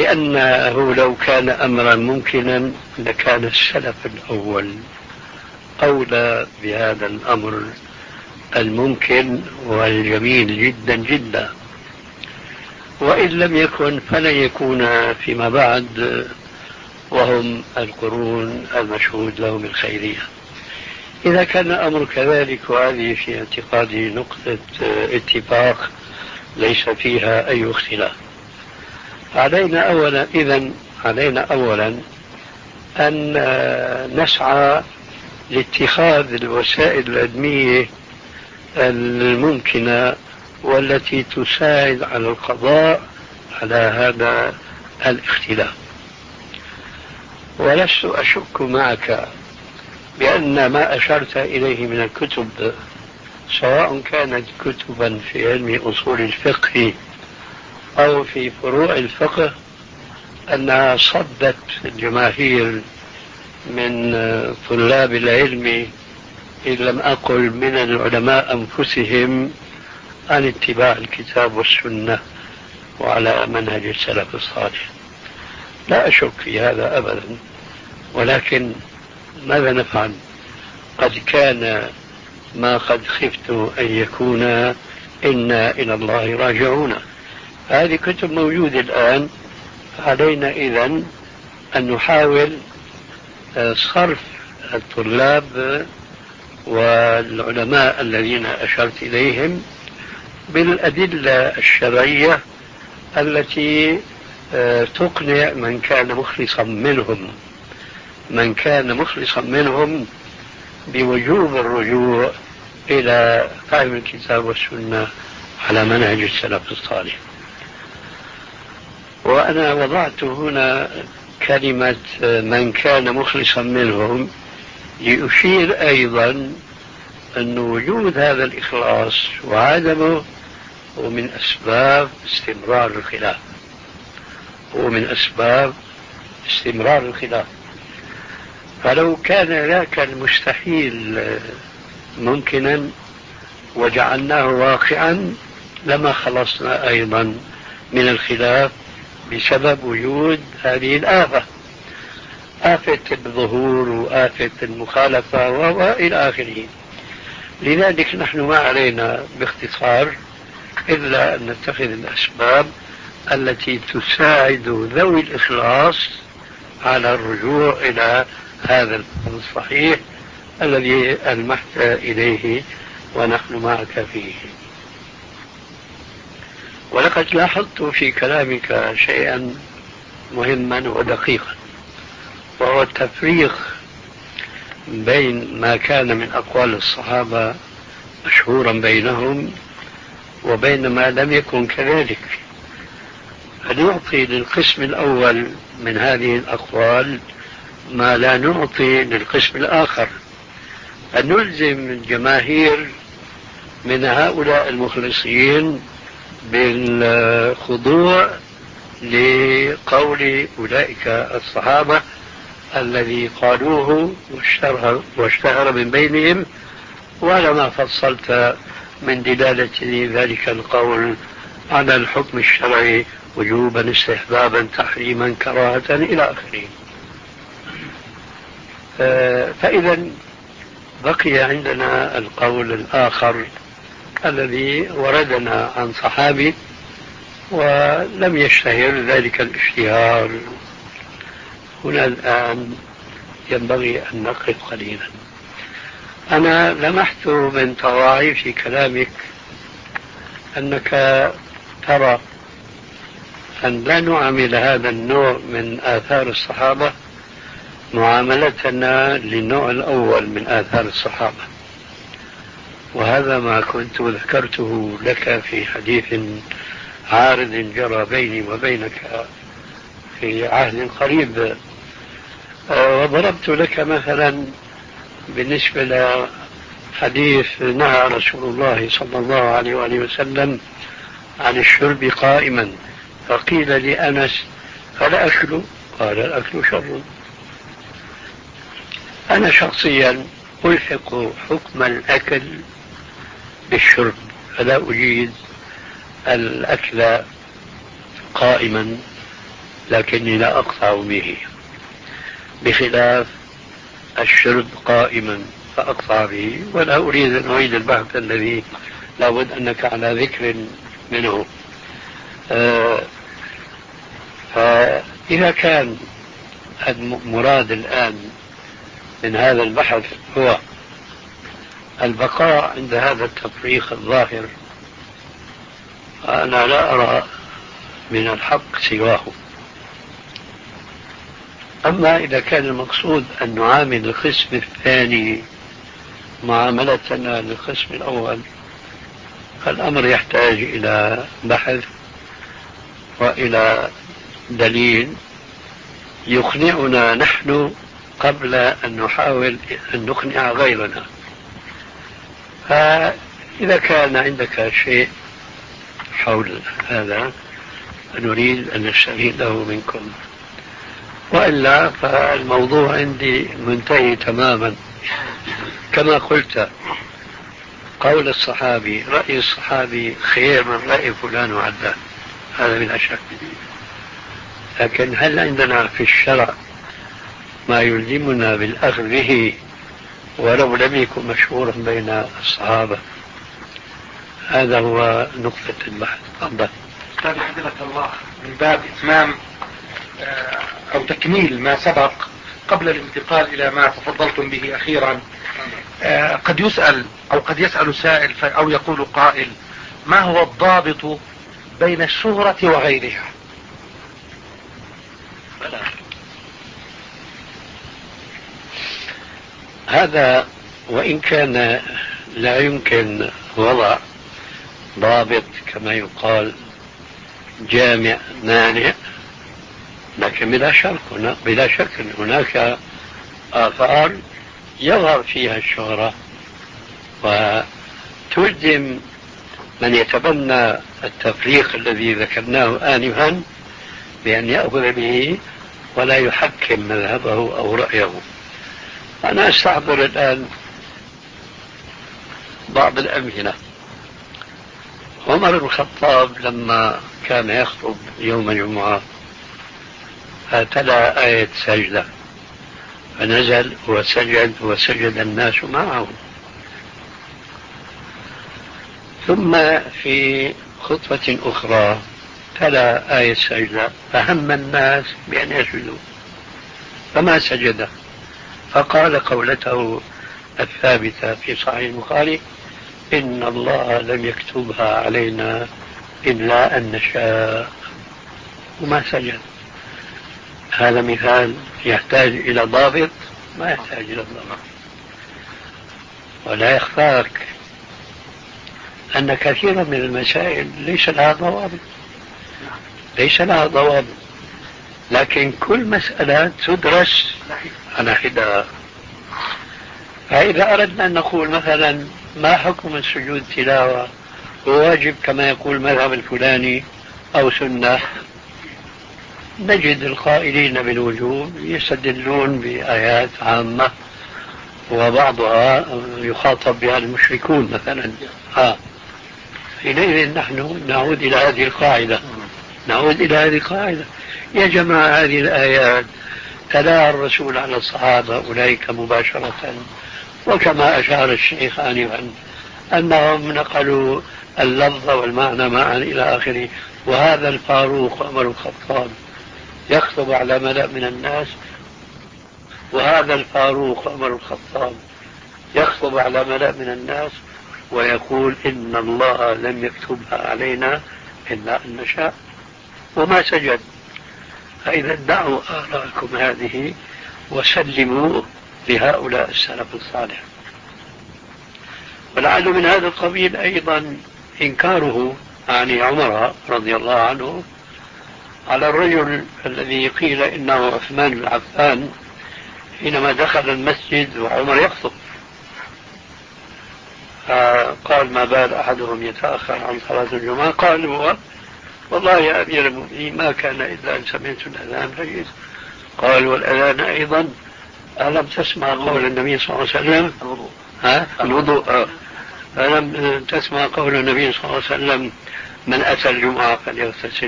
لأنه لو كان أمرا ممكنا لكان السلف الأول أولى بهذا الأمر الممكن والجميل جدا جدا، وإن لم يكن فلن يكون فيما بعد، وهم القرون المشهود لهم الخيرية. إذا كان الأمر كذلك وهذه في اعتقادي نقطة اتفاق ليس فيها أي اختلاف، علينا أولا إذن علينا أولا أن نسعى لاتخاذ الوسائل العلمية الممكنة والتي تساعد على القضاء على هذا الاختلاف. ولست أشك معك بأن ما أشرت إليه من الكتب، سواء كانت كتبا في علم أصول الفقه أو في فروع الفقه، أنها صدت الجماهير من طلاب العلم إن لم أقل من العلماء أنفسهم عن اتباع الكتاب والسنة وعلى منهج السلف الصالح. لا أشك في هذا أبدا، ولكن ماذا نفعل؟ قد كان ما قد خفت أن يكون إنا إلى الله راجعون. هذه كتب موجودة الآن، علينا إذن أن نحاول صرف الطلاب والعلماء الذين أشرت إليهم بالأدلة الشرعية التي تقنع من كان مخلصا منهم من كان مخلصا منهم بوجوب الرجوع إلى فهم الكتاب والسنة على منهج السلف الصالح. وأنا وضعت هنا كلمة من كان مخلصا منهم لأشير أيضا أن وجود هذا الإخلاص وعدمه هو من أسباب استمرار الخلاف هو من أسباب استمرار الخلاف. فلو كان ذاك المستحيل ممكنا وجعلناه واقعا لما خلصنا أيضا من الخلاف بسبب وجود هذه الآفة، آفة الظهور وآفة المخالفة وإلى آخره. لذلك نحن ما علينا باختصار إلا أن نتخذ الأسباب التي تساعد ذوي الإخلاص على الرجوع إلى هذا الفهم الصحيح الذي ألمحت إليه ونحن معك فيه. ولقد لاحظت في كلامك شيئا مهما ودقيقا، وهو التفريق بين ما كان من أقوال الصحابة مشهورا بينهم وبين ما لم يكن كذلك. فنعطي للقسم الأول من هذه الأقوال ما لا نعطي للقسم الآخر، أن نلزم الجماهير من هؤلاء المخلصين بالخضوع لقول أولئك الصحابة الذي قالوه واشتهر, واشتهر من بينهم، وعلى ما فصلت من دلالة ذلك القول على الحكم الشرعي وجوبا استحبابا تحريما كراهة إلى آخره. فإذا بقي عندنا القول الآخر الذي وردنا عن صحابي ولم يشتهر ذلك الاشتهار. هنا الآن ينبغي أن نقف قليلا. أنا لمحت من طواعي في كلامك أنك ترى أن لا نعامل هذا النوع من آثار الصحابة معاملتنا للنوع الأول من آثار الصحابة، وهذا ما كنت ذكرته لك في حديث عارض جرى بيني وبينك في عهد قريب. وضربت لك مثلا بالنسبة لحديث نهى رسول الله صلى الله عليه وآله وسلم عن الشرب قائما، فقيل لأنس فلا أكل؟ قال الأكل شر. أنا شخصيا ألحق حكم الأكل بالشرب، فلا أجيد الأكل قائما، لكني لا أقطع به، بخلاف الشرب قائما فأقطع به، ولا أريد أن أعيد البحث الذي لابد أنك على ذكر منه. آه فإذا كان المراد الآن من هذا البحث هو البقاء عند هذا التفريق الظاهر، أنا لا أرى من الحق سواه. أما إذا كان المقصود أن نعامل القسم الثاني معاملتنا للقسم الأول، فالأمر يحتاج إلى بحث وإلى دليل يقنعنا نحن قبل أن نحاول أن نقنع غيرنا. فإذا كان عندك شيء حول هذا نريد أن نستفيده منكم، وإلا فالموضوع عندي منتهي تماما. كما قلت، قول الصحابي، رأي الصحابي خير من رأي فلان وعلان، هذا بلا شك. لكن هل عندنا في الشرع ما يلزمنا بالأخذ به ولو لم يكن مشهورا بين الصحابة؟ هذا هو نقطة البحث. تفضل. أستاذ حفظك الله، من باب إتمام أو تكميل ما سبق قبل الانتقال إلى ما تفضلتم به أخيرا، قد يسأل أو قد يسأل سائل أو يقول قائل: ما هو الضابط بين الشهرة وغيرها؟ هذا وإن كان لا يمكن وضع ضابط كما يقال جامع مانع، لكن بلا شك بلا شك هناك آثار يظهر فيها الشهرة وتلزم من يتبنى التفريق الذي ذكرناه آنفا بأن يأخذ به ولا يحكم مذهبه أو رأيه. أنا أستحضر الآن بعض الأمثلة. عمر بن الخطاب لما كان يخطب يوم الجمعة فتلا آية سجدة، فنزل وسجد وسجد الناس معه. ثم في خطبة أخرى تلا آية سجدة فهم الناس بأن يسجدوا فما سجد، فقال قولته الثابتة في صحيح البخاري: إن الله لم يكتبها علينا إلا أن نشاء، وما سجد. هذا مثال يحتاج إلى ضابط؟ ما يحتاج إلى ضابط. ولا يخفاك أن كثيرا من المسائل ليس لها ضوابط، ليس لها ضوابط، لكن كل مسألة تدرس على حدة. فإذا أردنا أن نقول مثلا ما حكم السجود تلاوة، وواجب كما يقول المذهب الفلاني أو سنة، نجد القائلين بالوجوب يستدلون بآيات عامة وبعضها يخاطب بها المشركون مثلا. ها حينئذ نحن نعود إلى هذه القاعدة نعود إلى هذه القاعدة يا جماعة، هذه الآيات تلاها الرسول على الصحابة أولئك مباشرة، وكما أشار الشيخ آنفا أنهم نقلوا اللفظ والمعنى معا إلى آخره. وهذا الفاروق عمر الخطاب يخطب على ملأ من الناس وهذا الفاروق عمر الخطاب يخطب على ملأ من الناس ويقول: إن الله لم يكتبها علينا إلا أن نشاء، وما سجد. فإذا دعوا آراءكم هذه وسلموا لهؤلاء السلف الصالح. ولعل من هذا القبيل أيضا إنكاره عن عمر رضي الله عنه على الرجل الذي قيل إنه عثمان بن عفان حينما دخل المسجد وعمر يخطب، قال: ما بال أحدهم يتأخر عن صلاة الجمعة؟ قال هو: والله يا أمير المؤمنين ما كان إلا أن سمعت الأذان فجئت. قال: والأذان أيضا ألم تسمع قول النبي صلى الله عليه وسلم؟ ها؟ الوضوء. ألم تسمع قول النبي صلى الله عليه وسلم: من أتى الجمعة فليغتسل؟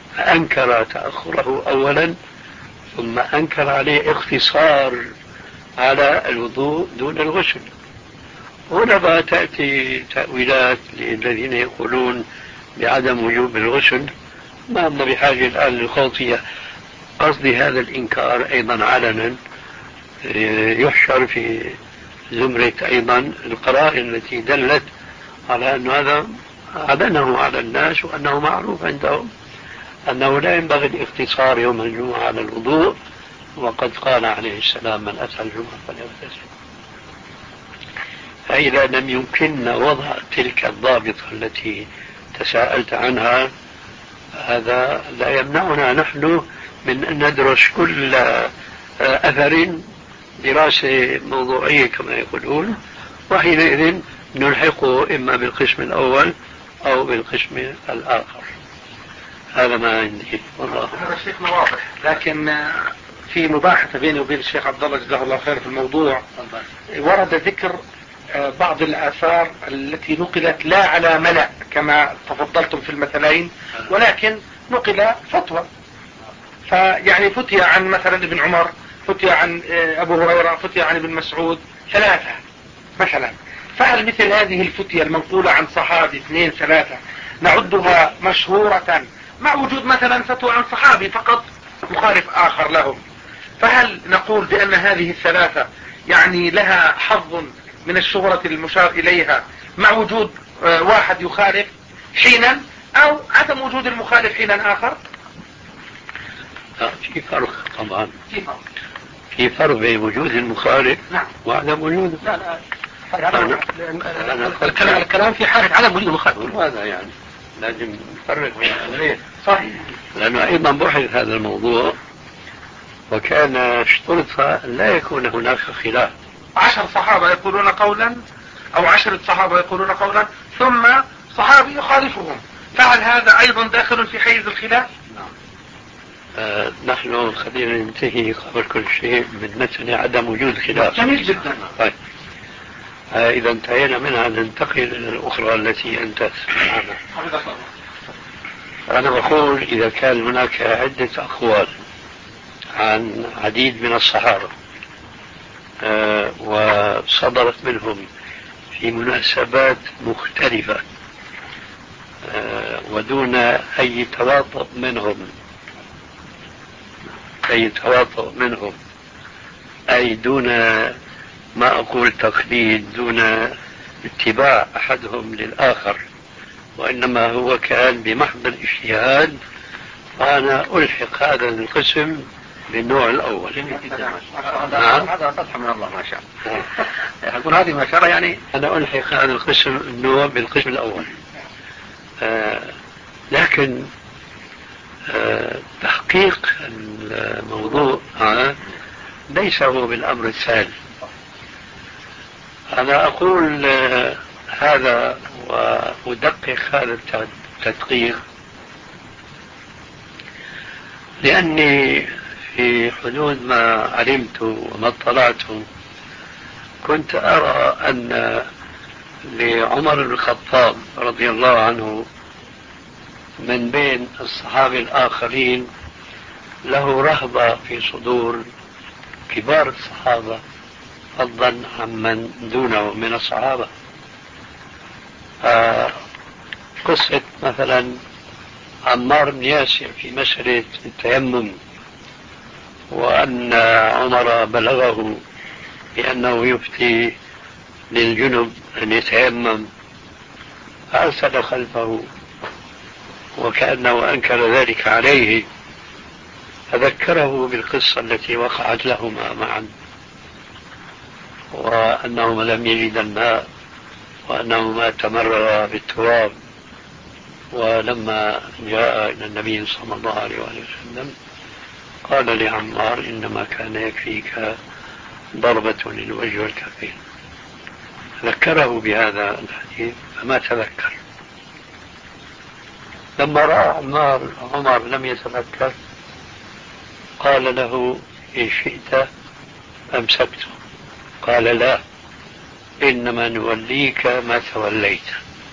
فأنكر تأخره أولا، ثم أنكر عليه اختصار على الوضوء دون الغسل. هنا بقى تأتي تأويلات للذين يقولون بعدم وجوب الغسل، ما أن بحاجة الآن للخوضية. قصدي هذا الإنكار أيضا علنا يحشر في زمرة أيضا القرائن التي دلت على أن هذا أعلنه على الناس وأنه معروف عندهم أنه لا ينبغي الاقتصار يوم الجمعة على الوضوء، وقد قال عليه السلام من أتى الجمعة فليغتسل. فإذا لم يمكننا وضع تلك الضابطة التي تساءلت عنها، هذا لا يمنعنا نحن من أن ندرس كل أثر دراسة موضوعية كما يقولون، وحينئذ نلحقه إما بالقسم الأول أو بالقسم الآخر. هذا ما عندي والله. هذا شيخنا واضح، لكن في مباحثة بيني وبين الشيخ عبد الله جزاه الله خير في الموضوع، ورد ذكر بعض الآثار التي نقلت لا على ملأ كما تفضلتم في المثلين، ولكن نقل فتوى. فيعني فتي عن مثلا ابن عمر، فتي عن أبو هريرة، فتي عن ابن مسعود، ثلاثة مثلا. فهل مثل هذه الفتية المنقولة عن صحابي اثنين ثلاثة نعدها مشهورة مع وجود مثلا فتوى عن صحابي فقط مخالف آخر لهم؟ فهل نقول بأن هذه الثلاثة يعني لها حظ من الشهرة المشار إليها مع وجود واحد يخالف حينا، أو عدم وجود المخالف حينا آخر؟ في فرق طبعا، في فرق بين وجود المخالف نعم وعدم وجوده. لا لا الكلام الكلام في حالة عدم وجود المخالف، هذا يعني لازم نفرق بين الأمرين. صحيح. لأنه أيضا بحث هذا الموضوع وكان اشترط لا يكون هناك خلاف. عشر صحابة يقولون قولا أو عشرة صحابة يقولون قولا ثم صحابي يخالفهم، فهل هذا أيضا داخل في حيز الخلاف؟ نعم. آه نحن خلينا ننتهي قبل كل شيء من مسألة عدم وجود خلاف. جميل جدا. طيب آه إذا انتهينا منها ننتقل إلى الأخرى التي أنت عنها. أنا بقول إذا كان هناك عدة أقوال عن عديد من الصحابة آه وصدرت منهم في مناسبات مختلفة آه ودون أي تواطؤ منهم أي تواطؤ منهم أي دون ما أقول تقليد، دون اتباع أحدهم للآخر، وإنما هو كان بمحض الاجتهاد، فأنا ألحق هذا القسم بالنوع الأول. نعم هذا فتح من الله ما شاء الله. يقول هذه ما شاء الله، يعني أنا ألحق هذا القسم النوع بالقسم الأول. آه لكن آه تحقيق الموضوع آه ليس هو بالأمر السهل. أنا أقول آه هذا وأدقق هذا التدقيق لأني في حدود ما علمت وما اطلعت كنت أرى أن لعمر بن الخطاب رضي الله عنه من بين الصحابة الآخرين له رهبة في صدور كبار الصحابة فضلا عمن دونه من الصحابة. آه قصة مثلا عمار بن ياسر في مسألة التيمم، وأن عمر بلغه بأنه يفتي للجنب أن يتيمم، فأرسل خلفه وكأنه أنكر ذلك عليه، فذكره بالقصة التي وقعت لهما معا، وأنهما لم يجد الماء وأنهما تمررا بالتراب، ولما جاء إلى النبي صلى الله عليه وسلم قال لعمار إنما كان يكفيك ضربة للوجه والكفين. ذكره بهذا الحديث فما تذكر. لما رأى عمار عمر لم يتذكر قال له إن شئت أمسكته، قال لا، إنما نوليك ما توليت.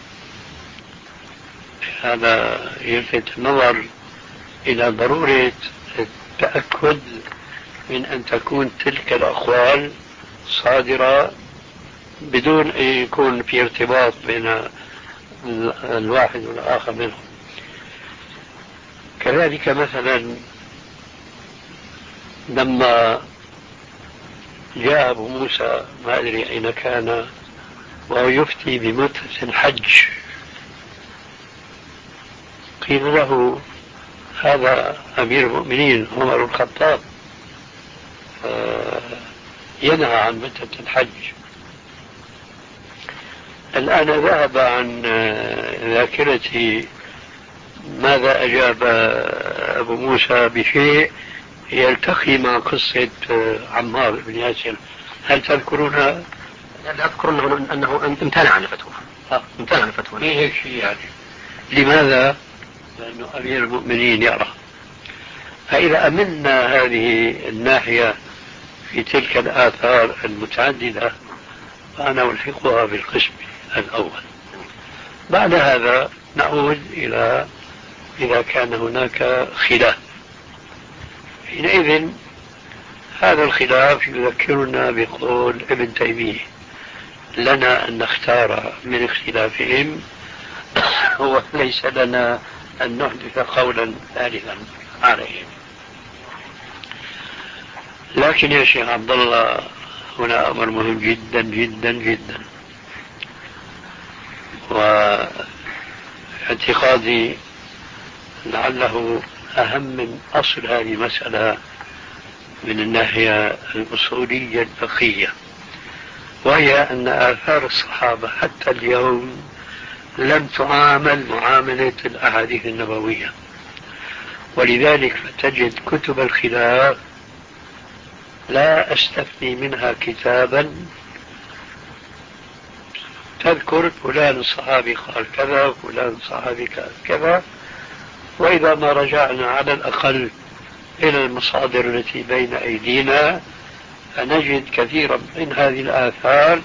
هذا يلفت النظر إلى ضرورة التأكد من أن تكون تلك الأقوال صادرة بدون أن يكون في ارتباط بين الواحد والآخر منهم. كذلك مثلا لما جاء أبو موسى ما أدري أين كان وهو يفتي بمتعة الحج، قيل له هذا أمير المؤمنين عمر الخطاب ينهى عن متعة الحج. الآن ذهب عن ذاكرتي ماذا أجاب أبو موسى بشيء يلتقي مع قصة عمار بن ياسر. هل تذكرونها؟ لا أذكر أنه, أنه امتنع عن الفتوى. امتنع عن الفتوى. ليه هيك شيء يعني؟ لماذا؟ لأنه أمير المؤمنين يرى. فإذا أمنا هذه الناحية في تلك الآثار المتعددة فأنا ألحقها بالقسم الأول. بعد هذا نعود إلى إذا كان هناك خلاف، حينئذ هذا الخلاف يذكرنا بقول ابن تيمية: لنا أن نختار من اختلافهم وليس لنا أن نحدث قولا ثالثا عليهم. لكن يا شيخ عبد الله هنا أمر مهم جدا جدا جدا، واعتقادي لعله أهم من أصل هذه المسألة من الناحية الأصولية الفقهية، وهي أن آثار الصحابة حتى اليوم لم تعامل معاملة الأحاديث النبوية، ولذلك فتجد كتب الخلاف لا أستثني منها كتابا تذكر فلان الصحابي قال كذا فلان الصحابي قال كذا، وإذا ما رجعنا على الأقل إلى المصادر التي بين أيدينا فنجد كثيرا من هذه الآثار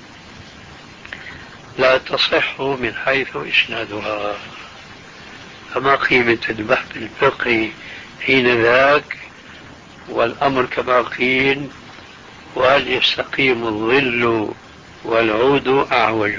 لا تصح من حيث إسنادها. فما قيمة البحث الفقهي حين ذاك والأمر كما قيل: وهل يستقيم الظل والعود أعوج.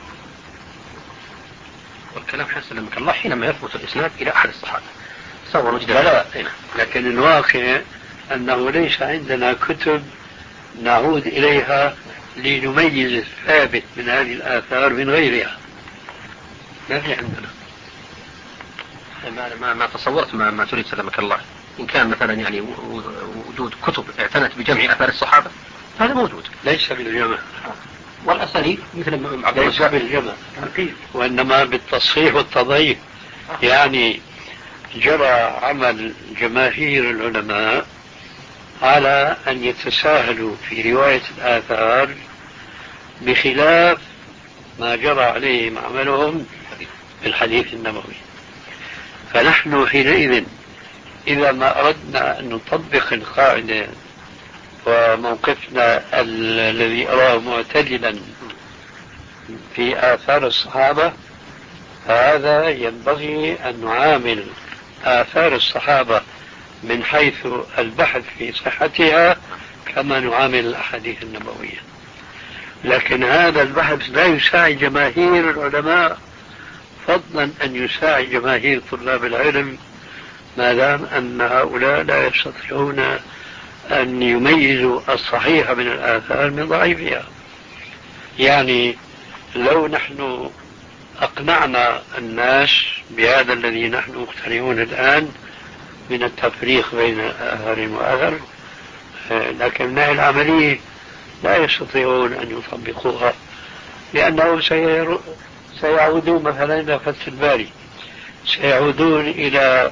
والكلام حسن لما الله حينما يثبت الإسناد إلى أحد الصحابة سواء وجد لا، لكن الواقع أنه ليس عندنا كتب نعود إليها لنميز الثابت من هذه الآثار من غيرها، ما في عندنا. ما, ما, ما تصورت ما, ما تريد سلمك الله. إن كان مثلا يعني وجود كتب اعتنت بجمع آثار الصحابة هذا موجود، ليس بالجمع والأسانيد مثل ليس بالجمع وإنما بالتصحيح والتضعيف. يعني جرى عمل جماهير العلماء على أن يتساهلوا في رواية الآثار بخلاف ما جرى عليهم عملهم في الحديث النبوي. فنحن حينئذ إذا ما أردنا أن نطبق القاعدة وموقفنا الذي أراه معتدلا في آثار الصحابة، فهذا ينبغي أن نعامل آثار الصحابة من حيث البحث في صحتها كما نعامل الأحاديث النبوية. لكن هذا البحث لا يساعد جماهير العلماء، فضلا أن يساعد جماهير طلاب العلم، ما دام أن هؤلاء لا يستطيعون أن يميزوا الصحيح من الآثار من ضعيفها. يعني لو نحن أقنعنا الناس بهذا الذي نحن مقتنعون الآن من التفريق بين آثار وآثار، لكن من العملية لا يستطيعون أن يطبقوها، لأنهم سيعودون مثلا إلى فتح الباري، سيعودون إلى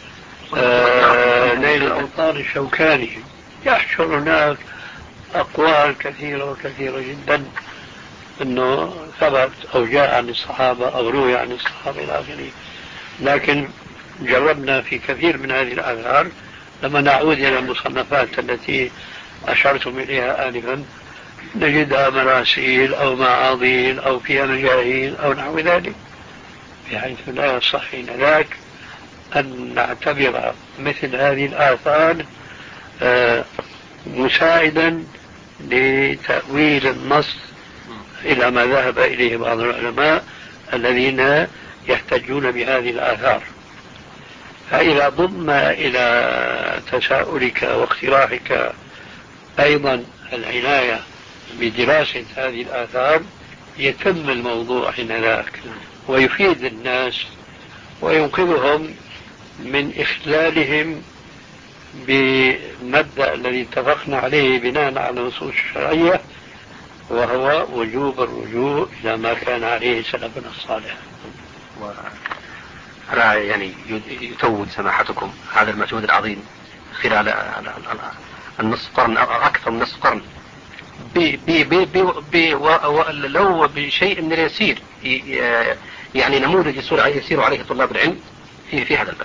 نيل الأوطار الشوكاني، يحشر هناك أقوال كثيرة وكثيرة جدا أنه ثبت أو جاء عن الصحابة أو روي عن الصحابة إلى آخره. لكن جربنا في كثير من هذه الآثار لما نعود إلى المصنفات التي أشرتم إليها آنفا نجدها مراسيل أو معاضيل أو فيها مجاهيل أو نحو ذلك، بحيث لا يصح ذاك أن نعتبر مثل هذه الآثار مساعدا لتأويل النص إلى ما ذهب إليه بعض العلماء الذين يحتجون بهذه الآثار. فإذا ضم إلى تساؤلك واقتراحك أيضا العناية بدراسة هذه الآثار يتم الموضوع هناك ويفيد الناس وينقذهم من إخلالهم بالمبدأ الذي اتفقنا عليه بناء على النصوص الشرعية، وهو وجوب الرجوع إلى ما كان عليه سلفنا الصالح. أنا يعني يتوج سماحتكم هذا المجهود العظيم خلال النصف قرن أو أكثر من نصف قرن بي بي بي بي لو بشيء من اليسير يعني نموذج يسير عليه طلاب العلم في في هذا الباب.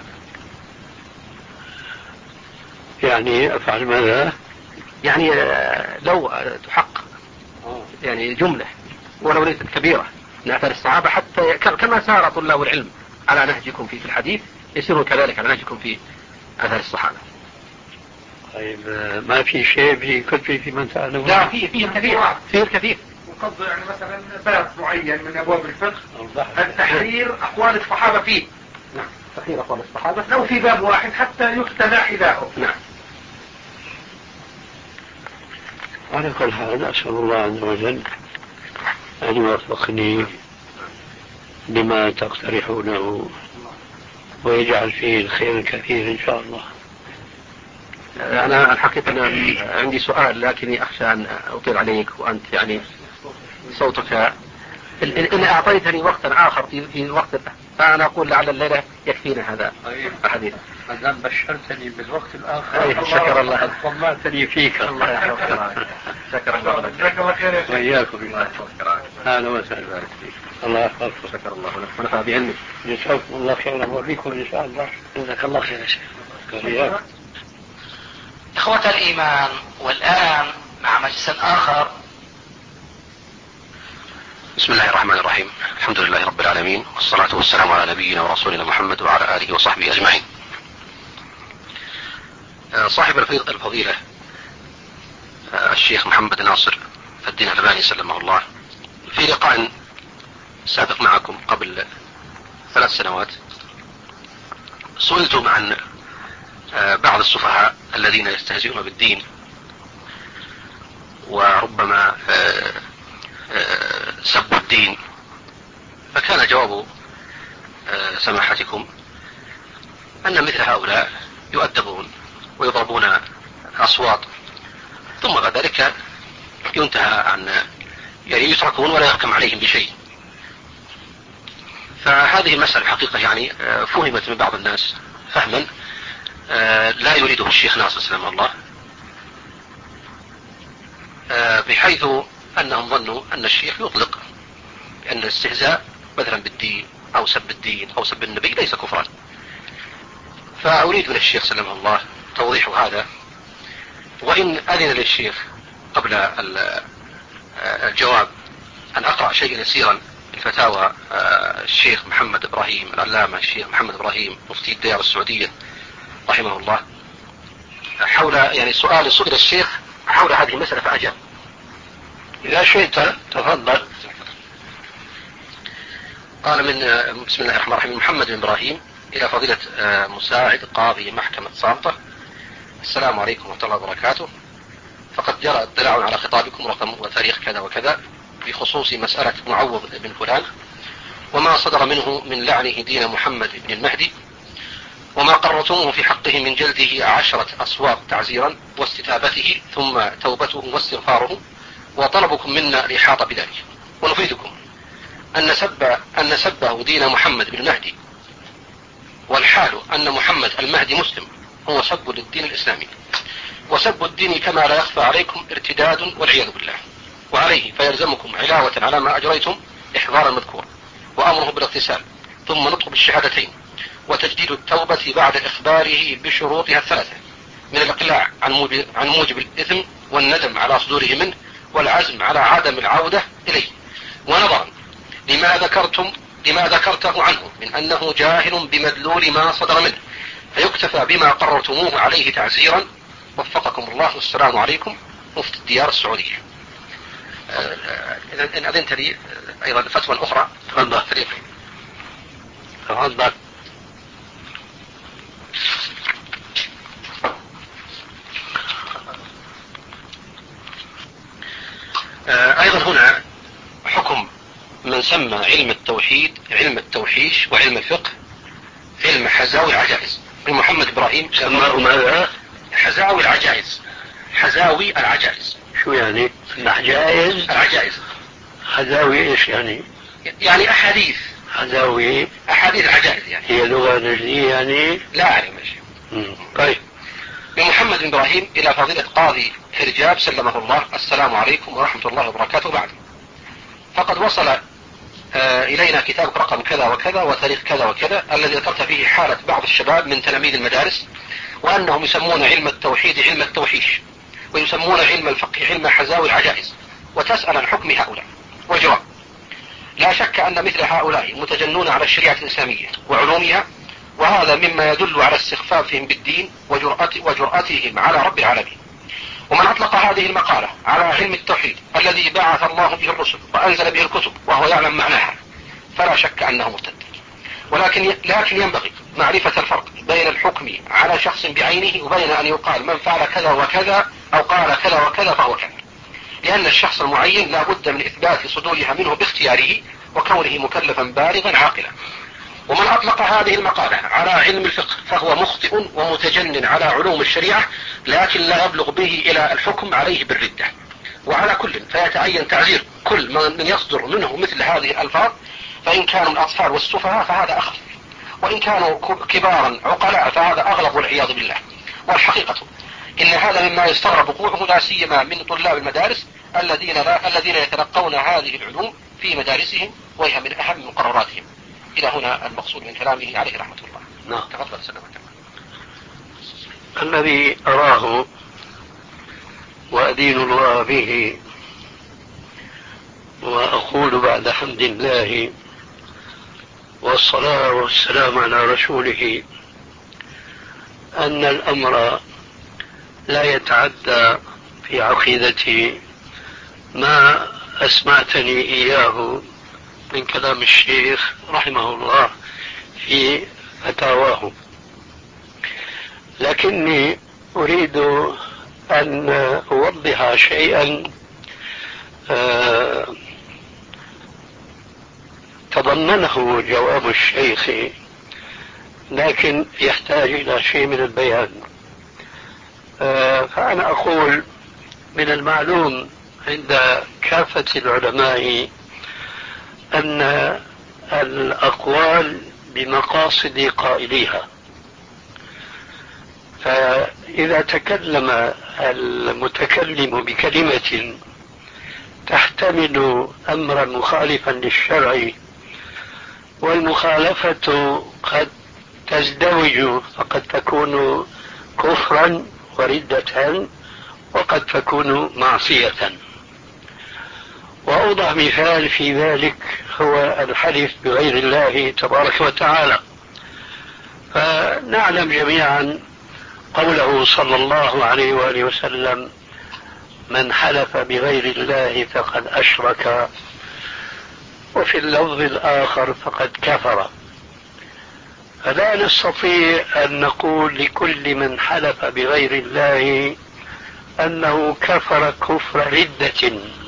يعني أفعل ماذا؟ يعني لو تحقق يعني جملة ولو ليست كبيرة من آثار الصحابة حتى كما سار طلاب العلم على نهجكم في الحديث يسيرون كذلك على نهجكم في آثار الصحابة. طيب ما في شيء في كتبي في من تعلمون؟ لا في في كثير في كثير. وقصد يعني مثلا باب معين من أبواب الفقه التحرير أقوال الصحابة فيه. نعم تحرير أقوال الصحابة لو في باب واحد حتى يختنى حذاؤه. نعم. على كل حال أسأل الله عز وجل أن يوفقني لما تقترحونه ويجعل فيه الخير الكثير إن شاء الله. أنا الحقيقة أنا عندي سؤال لكني أخشى أن أطيل عليك وأنت يعني صوتك إن أعطيتني وقتا آخر في في وقت فأنا أقول لعل الليلة يكفينا هذا الحديث. ما دام بشرتني بالوقت الآخر شكر الله طمعتني فيك. الله يحفظك. شكر الله لك. جزاك الله خير. وإياكم أهلا وسهلا. الله يحفظك. شكر الله لك ونفع بعلمك. جزاكم الله خيرا وبكم إن شاء الله. جزاك الله خير يا شيخ. إخوة الإيمان، والآن مع مجلس آخر. بسم الله الرحمن الرحيم. الحمد لله رب العالمين والصلاة والسلام على نبينا ورسولنا محمد وعلى آله وصحبه أجمعين. صاحب الفضيلة الشيخ محمد ناصر الدين الألباني سلمه الله في لقاء سابق معكم قبل ثلاث سنوات سئلتم عن بعض السفهاء الذين يستهزئون بالدين وربما سبوا الدين، فكان جواب سماحتكم أن مثل هؤلاء يؤدبون ويضربون أصوات ثم بعد ذلك ينتهى عن يعني يتركون ولا يحكم عليهم بشيء. فهذه المسألة حقيقة يعني فهمت من بعض الناس فهما لا يريده الشيخ ناصر سلام الله، بحيث أنهم ظنوا أن الشيخ يطلق أن الاستهزاء مثلا بالدين أو سب الدين أو سب النبي ليس كفرا. فأريد من الشيخ سلام الله توضيح هذا، وإن أذن للشيخ قبل الجواب أن أقرأ شيئا يسيرا من فتاوى الشيخ محمد إبراهيم العلامة الشيخ محمد إبراهيم مفتي الديار السعودية رحمه الله حول يعني سؤال سئل الشيخ حول هذه المسألة فأجاب. إذا شئت تفضل. قال من بسم الله الرحمن الرحيم محمد بن إبراهيم إلى فضيلة مساعد قاضي محكمة سانطة. السلام عليكم ورحمة الله وبركاته. فقد جرى اطلاع على خطابكم رقم وتاريخ كذا وكذا بخصوص مسألة معوض بن فلان وما صدر منه من لعنه دين محمد بن المهدي، وما قررتموه في حقه من جلده عشرة أصوات تعزيرا واستتابته ثم توبته واستغفاره، وطلبكم منا الإحاطة بذلك. ونفيدكم أن سب أن سبه دين محمد بن المهدي والحال أن محمد المهدي مسلم هو سب للدين الإسلامي، وسب الدين كما لا يخفى عليكم ارتداد والعياذ بالله، وعليه فيلزمكم علاوة على ما أجريتم إحضار المذكور وأمره بالاغتسال ثم نطق بالشهادتين وتجديد التوبة بعد إخباره بشروطها الثلاثة من الإقلاع عن موجب, عن موجب الإثم والندم على صدوره منه والعزم على عدم العودة إليه. ونظرا لما ذكرتم لما ذكرته عنه من أنه جاهل بمدلول ما صدر منه فيكتفى بما قررتموه عليه تعزيرا. وفقكم الله والسلام عليكم مفتي الديار السعودية. إن أذنت لي أيضا فتوى أخرى. تفضل. تفضل. أيضا هنا حكم من سمى علم التوحيد علم التوحيش وعلم الفقه علم حزاوي العجائز. محمد إبراهيم سماه ماذا؟ حزاوي العجائز. حزاوي العجائز. شو يعني؟ العجائز؟ العجائز. حزاوي ايش يعني؟ يعني أحاديث. حزاوي أحاديث العجائز يعني. هي لغة نجدية يعني؟ لا أعلم يا شيخ. طيب. من محمد بن إبراهيم إلى فضيلة قاضي فرجاب سلمه الله: السلام عليكم ورحمة الله وبركاته. بعد، فقد وصل آه إلينا كتاب رقم كذا وكذا وتاريخ كذا وكذا الذي ذكرت فيه حالة بعض الشباب من تلاميذ المدارس، وأنهم يسمون علم التوحيد علم التوحيش، ويسمون علم الفقه علم حزاوي العجائز، وتسأل عن حكم هؤلاء. وجواب: لا شك أن مثل هؤلاء متجنون على الشريعة الإسلامية وعلومها، وهذا مما يدل على استخفافهم بالدين وجرأتهم على رب العالمين. ومن أطلق هذه المقالة على علم التوحيد الذي بعث الله به الرسل وأنزل به الكتب وهو يعلم معناها، فلا شك أنه مرتد. ولكن لكن ينبغي معرفة الفرق بين الحكم على شخص بعينه وبين أن يقال من فعل كذا وكذا أو قال كذا وكذا فهو كذا، لأن الشخص المعين لا بد من إثبات صدورها منه باختياره وكونه مكلفا بالغا عاقلا. ومن أطلق هذه المقالة على علم الفقه فهو مخطئ ومتجن على علوم الشريعة، لكن لا يبلغ به إلى الحكم عليه بالردة. وعلى كل فيتعين تعزير كل من يصدر منه مثل هذه الألفاظ، فإن كانوا الأطفال والسفهاء فهذا أخف، وإن كانوا كبارا عقلاء فهذا أغلب والعياذ بالله. والحقيقة إن هذا مما يستغرب وقوعه لا سيما من طلاب المدارس الذين لا الذين يتلقون هذه العلوم في مدارسهم، وهي من أهم مقرراتهم. إلى هنا المقصود من كلامه عليه رحمة الله. نعم. تفضل سلامك. الذي أراه وأدين الله به وأقول بعد حمد الله والصلاة والسلام على رسوله أن الأمر لا يتعدى في عقيدتي ما أسمعتني إياه من كلام الشيخ رحمه الله في فتاواه، لكني أريد أن أوضح شيئا تضمنه جواب الشيخ، لكن يحتاج إلى شيء من البيان. فأنا أقول من المعلوم عند كافة العلماء أن الأقوال بمقاصد قائليها، فإذا تكلم المتكلم بكلمة تحتمل أمرا مخالفا للشرع والمخالفة قد تزدوج، فقد تكون كفرا وردة وقد تكون معصية. وأوضح مثال في ذلك هو الحلف بغير الله تبارك وتعالى. فنعلم جميعا قوله صلى الله عليه وآله وسلم: من حلف بغير الله فقد أشرك، وفي اللفظ الآخر فقد كفر. فلا نستطيع أن نقول لكل من حلف بغير الله أنه كفر كفر ردة،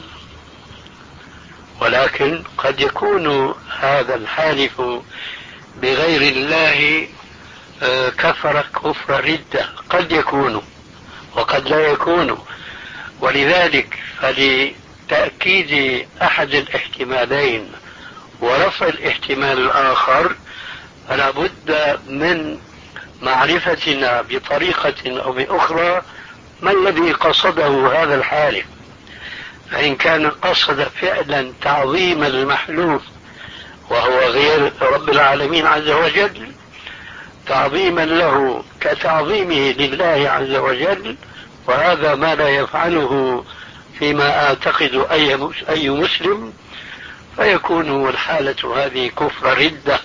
ولكن قد يكون هذا الحالف بغير الله كفر كفر ردة، قد يكون وقد لا يكون. ولذلك فلتأكيد أحد الاحتمالين ورفع الاحتمال الآخر فلا بد من معرفتنا بطريقة أو بأخرى ما الذي قصده هذا الحالف. فإن كان قصد فعلا تعظيم المحلوف وهو غير رب العالمين عز وجل، تعظيما له كتعظيمه لله عز وجل، وهذا ما لا يفعله فيما أعتقد أي مسلم، فيكون الحالة هذه كفر ردة.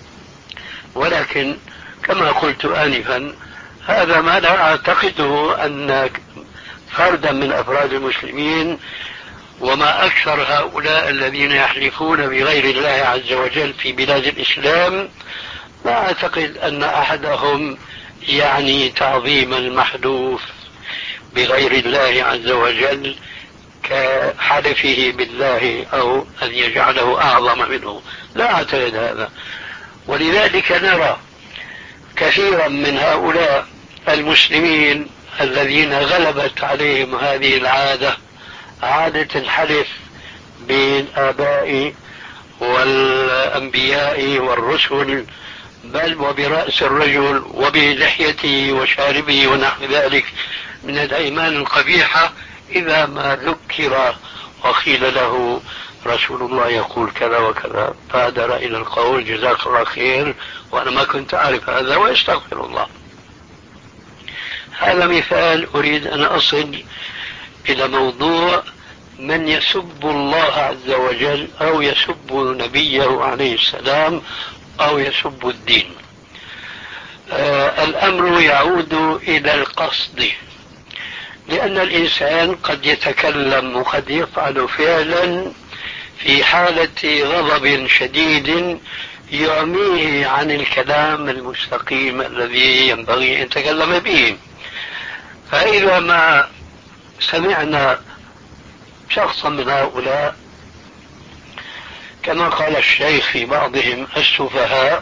ولكن كما قلت آنفا هذا ما لا أعتقده أن فردا من أفراد المسلمين. وما أكثر هؤلاء الذين يحلفون بغير الله عز وجل في بلاد الإسلام، ما أعتقد أن أحدهم يعني تعظيم المحدوث بغير الله عز وجل كحلفه بالله أو أن يجعله أعظم منه، لا أعتقد هذا. ولذلك نرى كثيرا من هؤلاء المسلمين الذين غلبت عليهم هذه العادة، عادة الحلف بالآباء والأنبياء والرسل، بل وبرأس الرجل وبلحيته وشاربه ونحو ذلك من الأيمان القبيحة، إذا ما ذكر وقيل له رسول الله يقول كذا وكذا بادر إلى القول جزاك الله خير وأنا ما كنت أعرف هذا ويستغفر الله. هذا مثال. أريد أن أصل إلى موضوع من يسب الله عز وجل أو يسب نبيه عليه السلام أو يسب الدين. آه الأمر يعود إلى القصد، لأن الإنسان قد يتكلم وقد يفعل فعلا في حالة غضب شديد يعميه عن الكلام المستقيم الذي ينبغي أن يتكلم به. فإذا ما سمعنا شخصا من هؤلاء كما قال الشيخ في بعضهم السفهاء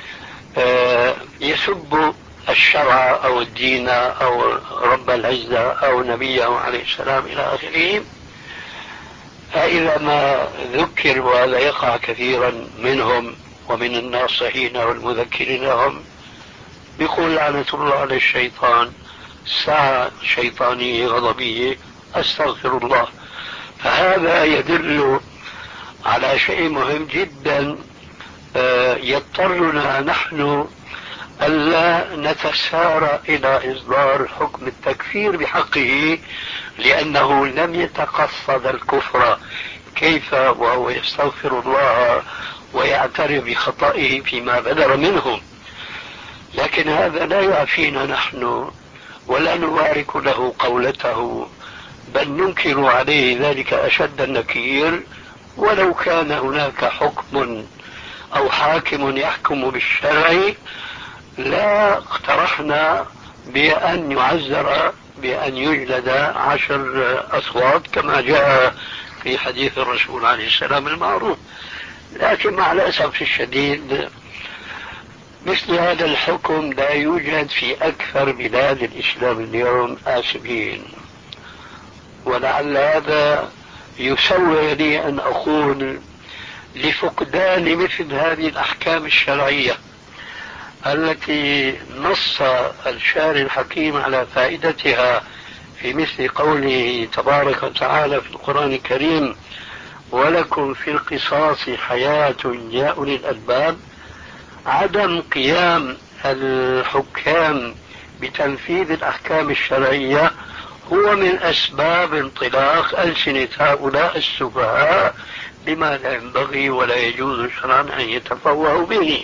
يسب الشرع أو الدين أو رب العزة أو نبيه عليه السلام إلى آخره، فإذا ما ذكر، وهذا يقع كثيرا منهم ومن الناصحين والمذكرين لهم، بيقول لعنة الله على الشيطان، ساعة شيطانية غضبية، أستغفر الله. فهذا يدل على شيء مهم جدا يضطرنا نحن ألا نتسارع إلى إصدار حكم التكفير بحقه، لأنه لم يتقصد الكفر، كيف وهو يستغفر الله ويعترف بخطئه فيما بدر منه. لكن هذا لا يعفينا نحن ولا نبارك له قولته، بل ننكر عليه ذلك أشد النكير، ولو كان هناك حكم أو حاكم يحكم بالشرع لا اقترحنا بأن يعزر بأن يجلد عشر أصوات كما جاء في حديث الرسول عليه السلام المعروف. لكن مع الأسف الشديد مثل هذا الحكم لا يوجد في أكثر بلاد الإسلام اليوم، آسفين. ولعل هذا يسوي لي أن أقول لفقدان مثل هذه الأحكام الشرعية التي نص الشارع الحكيم على فائدتها في مثل قوله تبارك وتعالى في القرآن الكريم: ولكم في القصاص حياة يا أولي الألباب. عدم قيام الحكام بتنفيذ الأحكام الشرعية هو من أسباب انطلاق ألسنة هؤلاء السفهاء بما لا ينبغي ولا يجوز شرعا أن يتفوهوا به.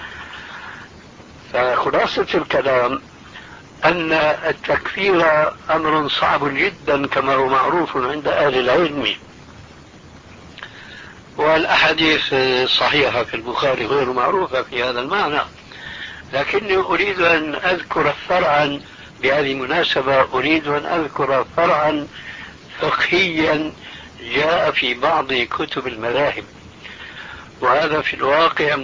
فخلاصة الكلام أن التكفير أمر صعب جدا كما هو معروف عند أهل العلم، والأحاديث الصحيحة في البخاري غير معروفة في هذا المعنى. لكني أريد أن أذكر فرعا بهذه المناسبة، أريد أن أذكر فرعا فقهيا جاء في بعض كتب المذاهب، وهذا في الواقع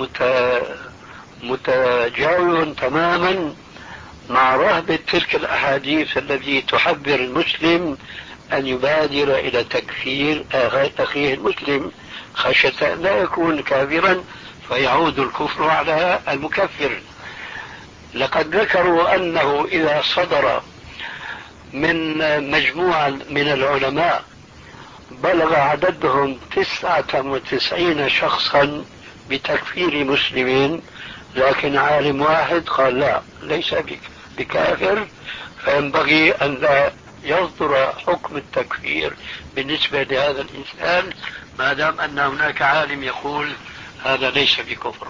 متجاوز تماما مع رهبة تلك الأحاديث التي تحذر المسلم أن يبادر إلى تكفير أخيه المسلم خشية أن لا يكون كافرا فيعود الكفر على المكفر. لقد ذكروا أنه إذا صدر من مجموعة من العلماء بلغ عددهم تسعة وتسعين شخصا بتكفير مسلمين، لكن عالم واحد قال لا، ليس بكافر، فينبغي أن لا يصدر حكم التكفير بالنسبة لهذا الإنسان ما دام أن هناك عالم يقول هذا ليس بكفر.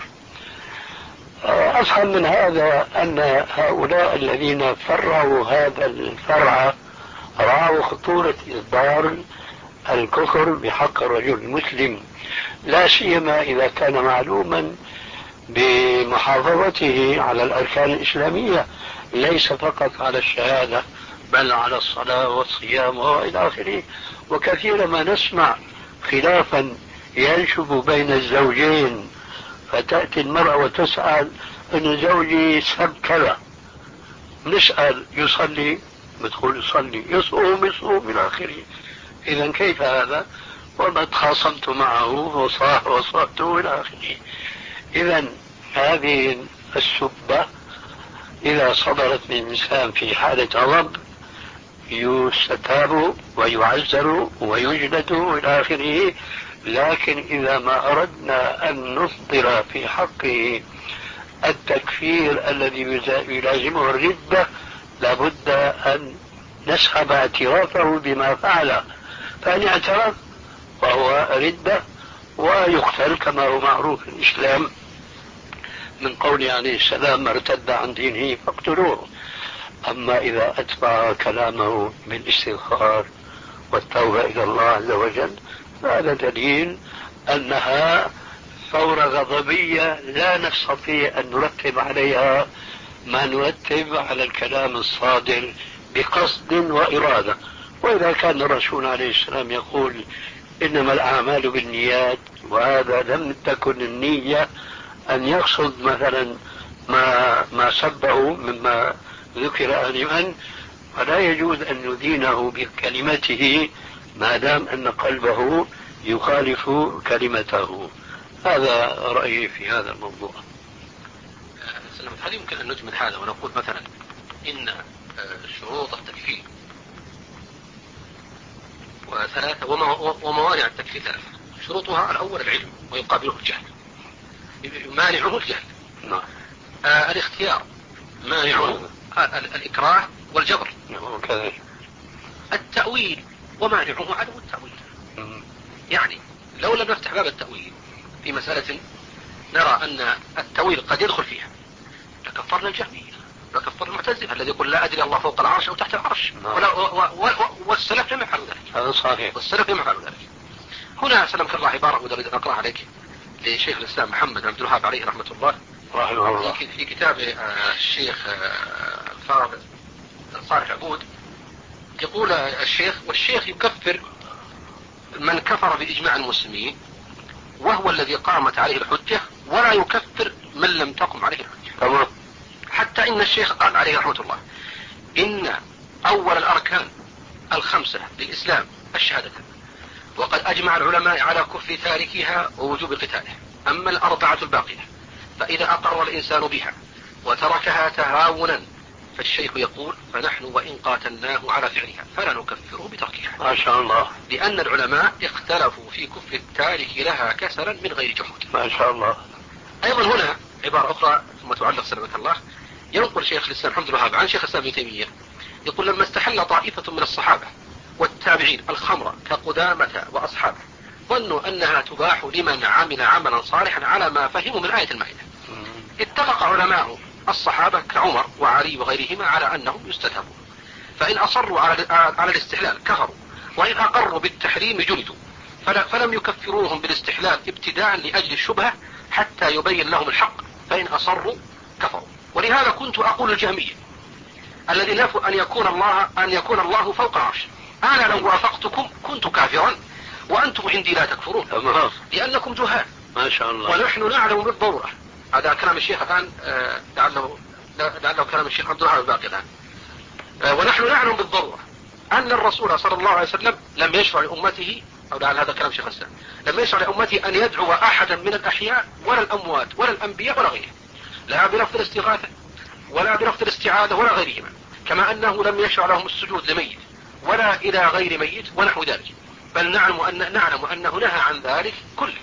أفهم من هذا أن هؤلاء الذين فرعوا هذا الفرع رأوا خطورة إصدار الكفر بحق الرجل المسلم، لا سيما إذا كان معلوما بمحافظته على الأركان الإسلامية، ليس فقط على الشهادة بل على الصلاة والصيام وإلى آخره. وكثيرا ما نسمع خلافا ينشب بين الزوجين، فتأتي المرأة وتسأل أن زوجي سب كذا، نسأل يصلي؟ بتقول يصلي. يصوم يصوم إلى آخره. إذا كيف هذا؟ وما تخاصمت معه وصاح وصاحته إلى آخره. إذا هذه السبة إذا صدرت من إنسان في حالة غضب يستتاب ويعزر ويجلد إلى آخره. لكن إذا ما أردنا أن نصدر في حقه التكفير الذي يلازمه الردة، لابد أن نسحب اعترافه بما فعل، فإن اعترف فهو ردة ويقتل كما هو معروف في الإسلام من قوله عليه السلام: من ارتد عن دينه فاقتلوه. أما إذا أتبع كلامه بالاستغفار والتوبة إلى الله عز وجل فهذا دليل أنها ثورة غضبية لا نستطيع أن نرتب عليها ما نرتب على الكلام الصادر بقصد وإرادة. وإذا كان الرسول عليه السلام يقول إنما الأعمال بالنيات، وهذا لم تكن النية أن يقصد مثلا ما ما سبه مما ذكر آنفا، فلا يجوز أن ندينه بكلمته ما دام أن قلبه يخالف كلمته. هذا رأيي في هذا الموضوع. هل يمكن أن نجمل هذا ونقول مثلا إن شروط التكفير وثلاثة وموانع التكفير ثلاثة؟ شروطها: الأول العلم ويقابله الجهل، مانعه الجهل. نعم. آه الاختيار مانعه الإكراه والجبر. نعم كذلك. التأويل ومانعه عدم التأويل. م. يعني لو لم نفتح باب التأويل في مسألة نرى أن التأويل قد يدخل فيها لكفرنا الجهمية، لكفر المعتزلة الذي يقول لا أدري الله فوق العرش أو تحت العرش. ولا و و و والسلف لم يفعلوا ذلك. هذا صحيح. والسلف لم يفعلوا ذلك. هنا سلمك الله عبارة أريد أن أقرأ عليك لشيخ الإسلام محمد عبد الوهاب عليه رحمة الله رحمه الله في كتاب الشيخ الفاضل صالح عبود. يقول الشيخ: والشيخ يكفر من كفر بإجماع المسلمين وهو الذي قامت عليه الحجة، ولا يكفر من لم تقم عليه الحجة. تمام. حتى إن الشيخ قال عليه رحمة الله: إن أول الأركان الخمسة للإسلام الشهادة، وقد أجمع العلماء على كفر تاركها ووجوب قتاله. أما الأربعة الباقية فإذا أقر الإنسان بها وتركها تهاونا فالشيخ يقول: فنحن وإن قاتلناه على فعلها فلا نكفره بتركها. ما شاء الله. لأن العلماء اختلفوا في كفر التارك لها كسلا من غير جحود. ما شاء الله. أيضا هنا عبارة أخرى ثم تعلق سلامة الله. ينقل شيخ الإسلام محمد الوهاب عن شيخ الإسلام ابن تيمية يقول: لما استحل طائفة من الصحابة والتابعين الخمر كقدامة وأصحابه ظنوا أنها تباح لمن عمل عملا صالحا على ما فهموا من آية المائدة، اتفق علماء الصحابة كعمر وعلي وغيرهما على أنهم يستتابون، فإن أصروا على الاستحلال كفروا، وإن أقروا بالتحريم جلدوا، فلم يكفروهم بالاستحلال ابتداء لأجل الشبهة حتى يبين لهم الحق، فإن أصروا كفروا. ولهذا كنت أقول الجهمية الذي نفوا أن يكون الله أن يكون الله فوق العرش: أنا لو وافقتكم كنت كافرا وأنتم عندي لا تكفرون لأنكم جهال. ما شاء الله. ونحن نعلم بالضرورة، هذا كلام الشيخ الآن لعله لعله كلام الشيخ عبد الوهاب الباقي الآن. ونحن نعلم بالضرورة أن الرسول صلى الله عليه وسلم لم يشرع لأمته، أو لعل هذا كلام الشيخ الإسلام، لم يشرع لأمته أن يدعو أحدا من الأحياء ولا الأموات ولا الأنبياء ولا غيره، لا بلفظ الاستغاثة ولا بلفظ الاستعاذة ولا غيرهما، كما أنه لم يشرع لهم السجود لميت ولا إلى غير ميت ونحو ذلك، بل نعلم أن نعلم أنه نهى عن ذلك كله،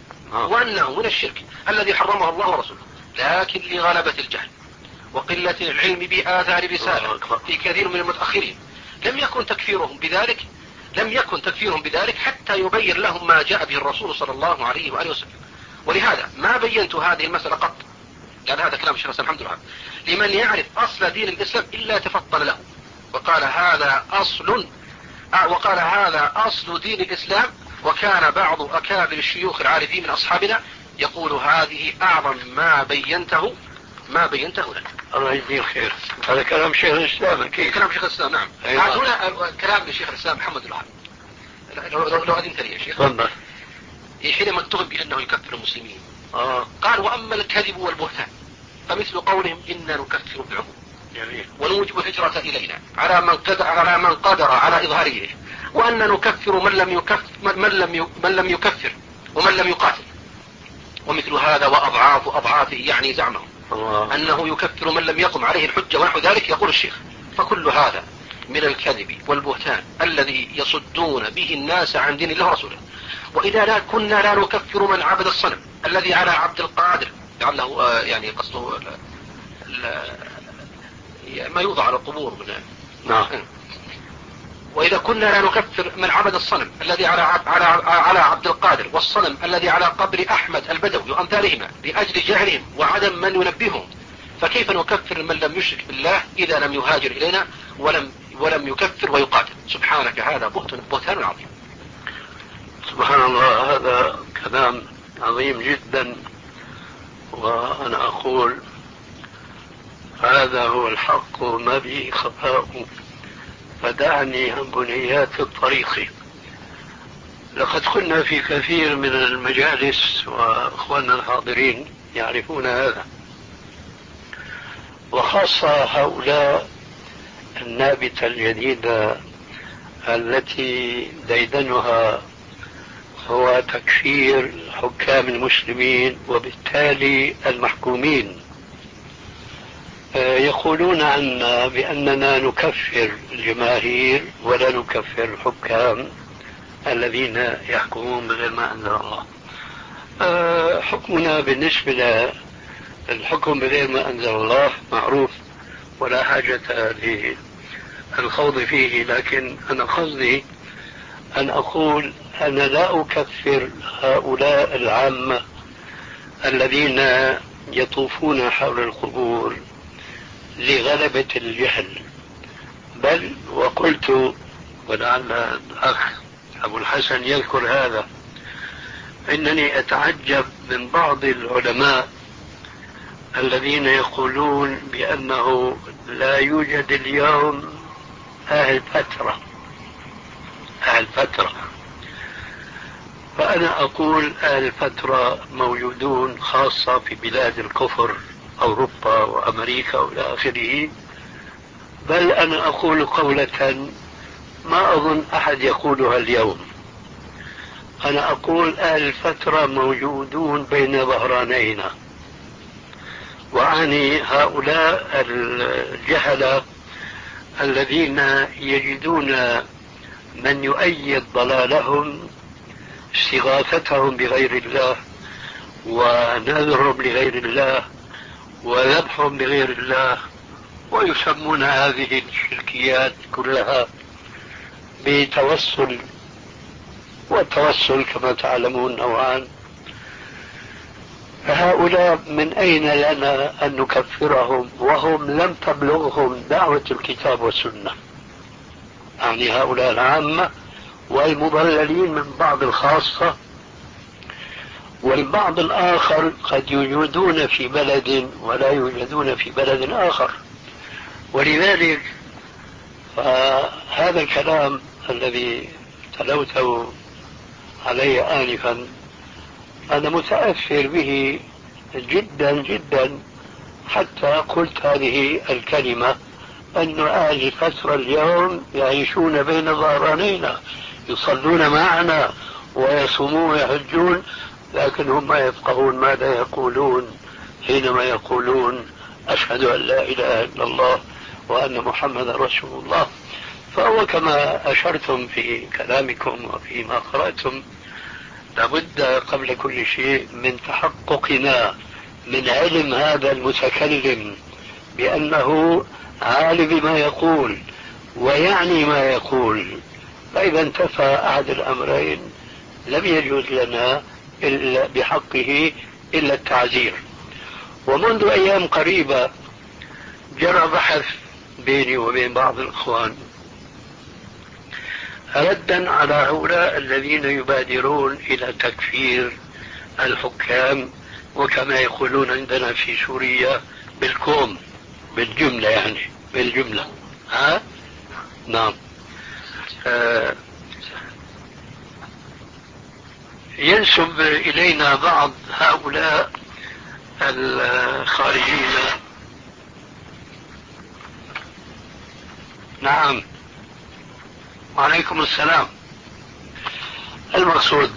وأنه من الشرك الذي حرمه الله ورسوله، لكن لغلبة الجهل وقلة العلم بآثار الرسالة في كثير من المتأخرين لم يكن تكفيرهم بذلك لم يكن تكفيرهم بذلك حتى يبين لهم ما جاء به الرسول صلى الله عليه وآله وسلم. ولهذا ما بينت هذه المسألة قط، لأن هذا كلام الشيخ الحمد لله، لمن يعرف أصل دين الإسلام إلا تفطن له وقال هذا أصل وقال هذا أصل دين الإسلام. وكان بعض أكابر الشيوخ العارفين من أصحابنا يقول هذه أعظم ما بينته ما بينته لنا. الله يجزيه خير. هذا كلام شيخ الإسلام أكيد. كلام شيخ الإسلام نعم. أيوة. هنا كلام لشيخ الإسلام محمد الوهاب. لو لو أذنت لي يا شيخ. تفضل. حينما اتهم بأنه يكفر المسلمين آه. قال وأما الكذب والبهتان فمثل قولهم إنا نكفر بعموم جميل. ونوجب الهجرة إلينا على من قدر على من قدر على إظهاره، وأن نكفر من لم يكفر من لم من لم يكفر ومن لم يقاتل، ومثل هذا وأضعاف أضعافه يعني زعمهم الله. أنه يكفر من لم يقم عليه الحجة ونحو ذلك. يقول الشيخ فكل هذا من الكذب والبهتان الذي يصدون به الناس عن دين الله ورسوله. وإذا لا كنا لا نكفر من عبد الصنم الذي على عبد القادر لعله آه يعني قصده ما يوضع على القبور من نعم. وإذا كنا لا نكفر من عبد الصنم الذي على على على عبد القادر والصنم الذي على قبر أحمد البدوي وأمثالهما لأجل جهلهم وعدم من ينبههم، فكيف نكفر من لم يشرك بالله إذا لم يهاجر إلينا ولم ولم يكفر ويقاتل؟ سبحانك هذا بهتان عظيم. سبحان الله. هذا كلام عظيم جدا، وأنا أقول هذا هو الحق ما به خفاء، فدعني عن بنيات الطريق. لقد كنا في كثير من المجالس وأخواننا الحاضرين يعرفون هذا، وخاصة هؤلاء النابتة الجديدة التي ديدنها هو تكفير حكام المسلمين وبالتالي المحكومين. يقولون عنا بأننا نكفر الجماهير ولا نكفر الحكام الذين يحكمون بغير ما أنزل الله. حكمنا بالنسبة للحكم بغير ما أنزل الله معروف ولا حاجة للخوض فيه، لكن أنا قصدي أن أقول أنا لا أكفر هؤلاء العامة الذين يطوفون حول القبور لغلبة الجهل، بل وقلت ولعل الأخ أبو الحسن يذكر هذا، إنني أتعجب من بعض العلماء الذين يقولون بأنه لا يوجد اليوم أهل فترة أهل فترة فأنا أقول أهل فترة موجودون خاصة في بلاد الكفر أوروبا وأمريكا وإلى آخره. بل أنا أقول قولة ما أظن أحد يقولها اليوم، أنا أقول أهل الفترة موجودون بين ظهرانينا، وأعني هؤلاء الجهلة الذين يجدون من يؤيد ضلالهم استغاثتهم بغير الله ونذرهم لغير الله وذبحهم لغير الله، ويسمون هذه الشركيات كلها بتوسل، والتوسل كما تعلمون نوعان. فهؤلاء من أين لنا أن نكفرهم وهم لم تبلغهم دعوة الكتاب والسنة؟ يعني هؤلاء العامة والمضللين من بعض الخاصة، والبعض الآخر قد يوجدون في بلد ولا يوجدون في بلد آخر. ولذلك فهذا الكلام الذي تلوته علي آنفا أنا متأثر به جدا جدا، حتى قلت هذه الكلمة أن أهل الفترة اليوم يعيشون بين ظهرانينا، يصلون معنا ويصومون ويحجون، لكن هم ما يفقهون ماذا يقولون حينما يقولون أشهد أن لا إله إلا الله وأن محمد رسول الله. فهو كما أشرتم في كلامكم وفيما قرأتم لابد قبل كل شيء من تحققنا من علم هذا المتكلم بأنه عالم بما يقول ويعني ما يقول، فإذا انتفى أحد الأمرين لم يجوز لنا إلا بحقه إلا التعزير. ومنذ أيام قريبة جرى بحث بيني وبين بعض الإخوان ردا على هؤلاء الذين يبادرون إلى تكفير الحكام، وكما يقولون عندنا في سوريا بالكوم، بالجملة يعني بالجملة. ها؟ نعم. آه ينسب إلينا بعض هؤلاء الخارجين. نعم، وعليكم السلام. المقصود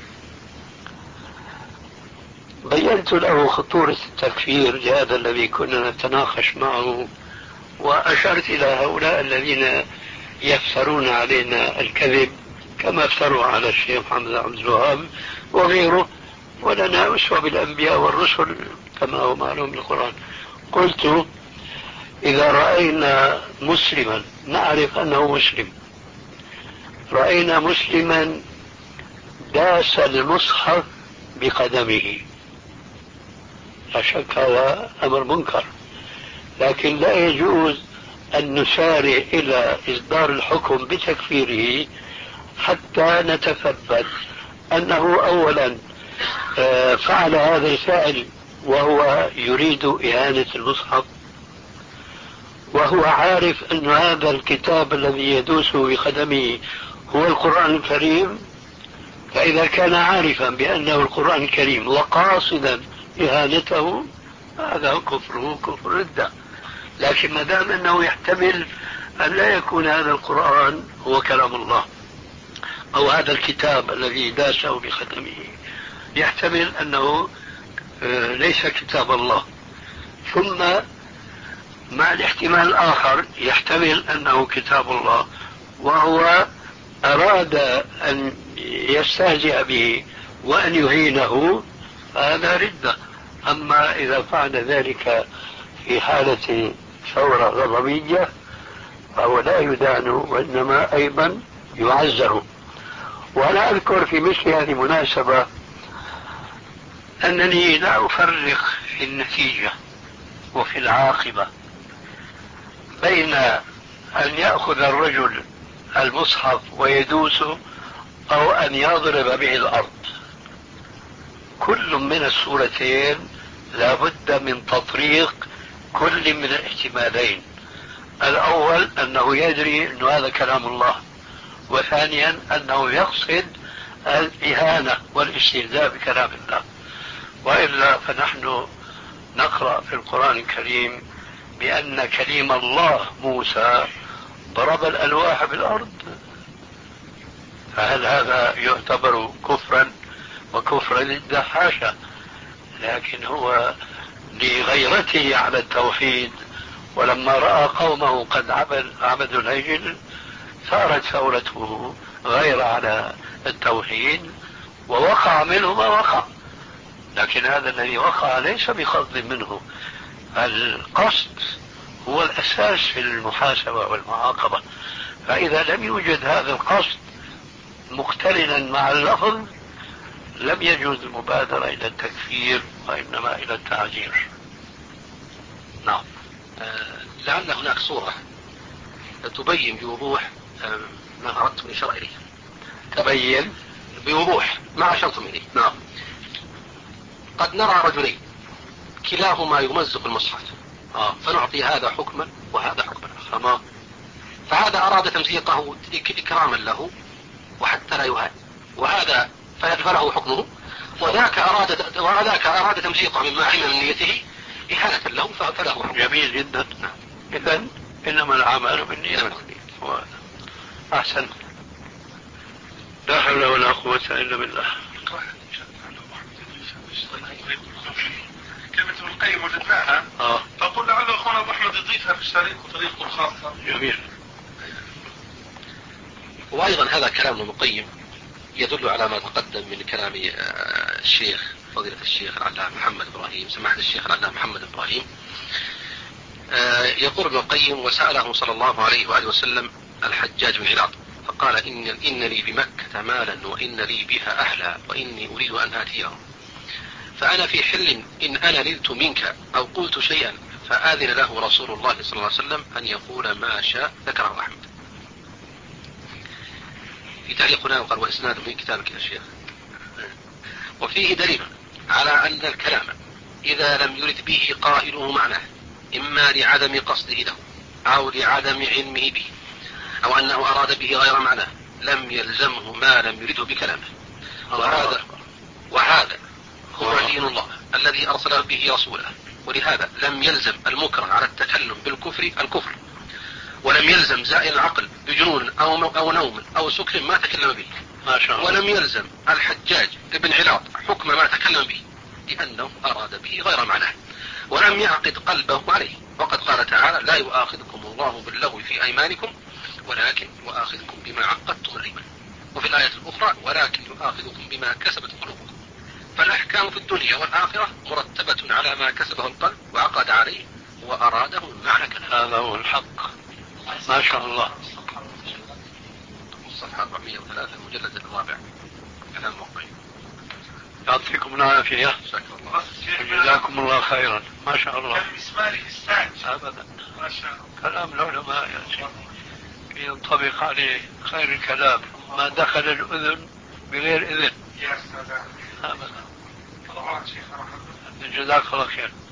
بينت له خطورة التكفير هذا الذي كنا نتناقش معه، وأشرت إلى هؤلاء الذين يفترون علينا الكذب كما افتروا على الشيخ محمد عبد الوهاب وغيره، ولنا أسوة بالأنبياء والرسل كما هو معلوم بالقرآن. قلت إذا رأينا مسلما نعرف أنه مسلم، رأينا مسلما داس المصحف بقدمه، لا شك هذا أمر منكر، لكن لا يجوز أن نسارع إلى إصدار الحكم بتكفيره حتى نتثبت أنه أولا فعل هذا الفعل وهو يريد إهانة المصحف، وهو عارف أن هذا الكتاب الذي يدوس بقدمه هو القرآن الكريم. فإذا كان عارفا بأنه القرآن الكريم وقاصدا إهانته هذا كفره كفر ردة. لكن ما دام أنه يحتمل أن لا يكون هذا القرآن هو كلام الله، أو هذا الكتاب الذي داسه بقدمه يحتمل أنه ليس كتاب الله، ثم مع الاحتمال الآخر يحتمل أنه كتاب الله وهو أراد أن يستهزئ به وأن يهينه، فهذا ردة. أما إذا فعل ذلك في حالة ثورة غضبية فهو لا يدان وإنما أيضا يعزر. وأنا أذكر في مثل هذه المناسبة أنني لا أفرق في النتيجة وفي العاقبة بين أن يأخذ الرجل المصحف ويدوسه أو أن يضرب به الأرض. كل من الصورتين لا بد من تطريق كل من الاحتمالين. الأول أنه يدري أن هذا كلام الله، وثانيا أنه يقصد الإهانة والاستهزاء بكلام الله. وإلا فنحن نقرأ في القرآن الكريم بأن كليم الله موسى ضرب الألواح بالأرض، فهل هذا يعتبر كفرا وكفرا ضد؟ حاشا. لكن هو لغيرته على التوحيد، ولما رأى قومه قد عبد عبدوا العجل صارت ثورته غير على التوحيد ووقع منه ما وقع. لكن هذا الذي وقع ليس بقصد منه، القصد هو الأساس في المحاسبة والمعاقبة. فإذا لم يوجد هذا القصد مقترنا مع اللفظ لم يجوز المبادرة إلى التكفير وإنما إلى التعزير. نعم. آه لعل هناك صورة تبين بوضوح آه ما أردت الإشارة إليه. تبين بوضوح ما أشرتم إليه. نعم. قد نرى رجلين كلاهما يمزق المصحف، آه. فنعطي هذا حكما وهذا حكما آخر، فهذا أراد تمزيقه إكراما له وحتى لا يهان، وهذا فله حكمه، وذاك أراد وذاك أراد تمزيقه مما علم من نيته إهانة له فله حكمه. جميل جدا. إذن إنما الأعمال بالنيات. أحسن. لا حول ولا قوة إلا بالله. كلمة ابن القيم وجدناها، آه. فقل لعل أخونا أبو أحمد يضيفها في الشريط وطريقته الخاصة. جميل. وأيضا هذا كلام ابن القيم يدل على ما تقدم من كلام الشيخ فضيلة الشيخ العلامة محمد إبراهيم، سماحة الشيخ العلامة محمد إبراهيم. يقول ابن القيم: وسأله صلى الله عليه وآله وسلم الحجاج بن علاط فقال: إن, إن لي بمكة مالا وإن لي بها أهلا وإني أريد أن آتيهم، فأنا في حل إن أنا نلت منك أو قلت شيئا فآذن له رسول الله صلى الله عليه وسلم أن يقول ما شاء ذكره أحمد. في تعليقنا وقال وإسناده من كتابك يا شيخ. وفيه دليل على أن الكلام إذا لم يرد به قائله معناه إما لعدم قصده له أو لعدم علمه به أو أنه أراد به غير معناه لم يلزمه ما لم يرده بكلامه. وهذا وهذا هو دين الله الذي أرسل به رسوله. ولهذا لم يلزم المكره على التكلم بالكفر الكفر، ولم يلزم زائل العقل بجنون أو, أو نوم أو سكر ما تكلم به، ما شاء الله. ولم يلزم الحجاج ابن علاط حكم ما تكلم به لأنه أراد به غير معناه، ولم يعقد قلبه عليه. وقد قال تعالى لا يؤاخذكم الله باللغو في أيمانكم ولكن يؤاخذكم بما عقدتم الأيمان. وفي الآية الأخرى ولكن يؤاخذكم بما كسبت قلوبكم. فالأحكام في الدنيا والآخرة مرتبة على ما كسبه القلب وعقد عليه وأراده معنى كلام. هذا هو الحق. ما شاء الله. الصفحة أربعمائة وثلاثة المجلد الرابع كلام موقعي. يعطيكم العافية وجزاكم الله خيرا. ما شاء الله. أبدا ما شاء الله. كلام العلماء يا ينطبق عليه خير الكلام ما دخل الأذن بغير إذن. يا سلام. أبدا. الله شيخ رحمه الله. جزاك الله خير.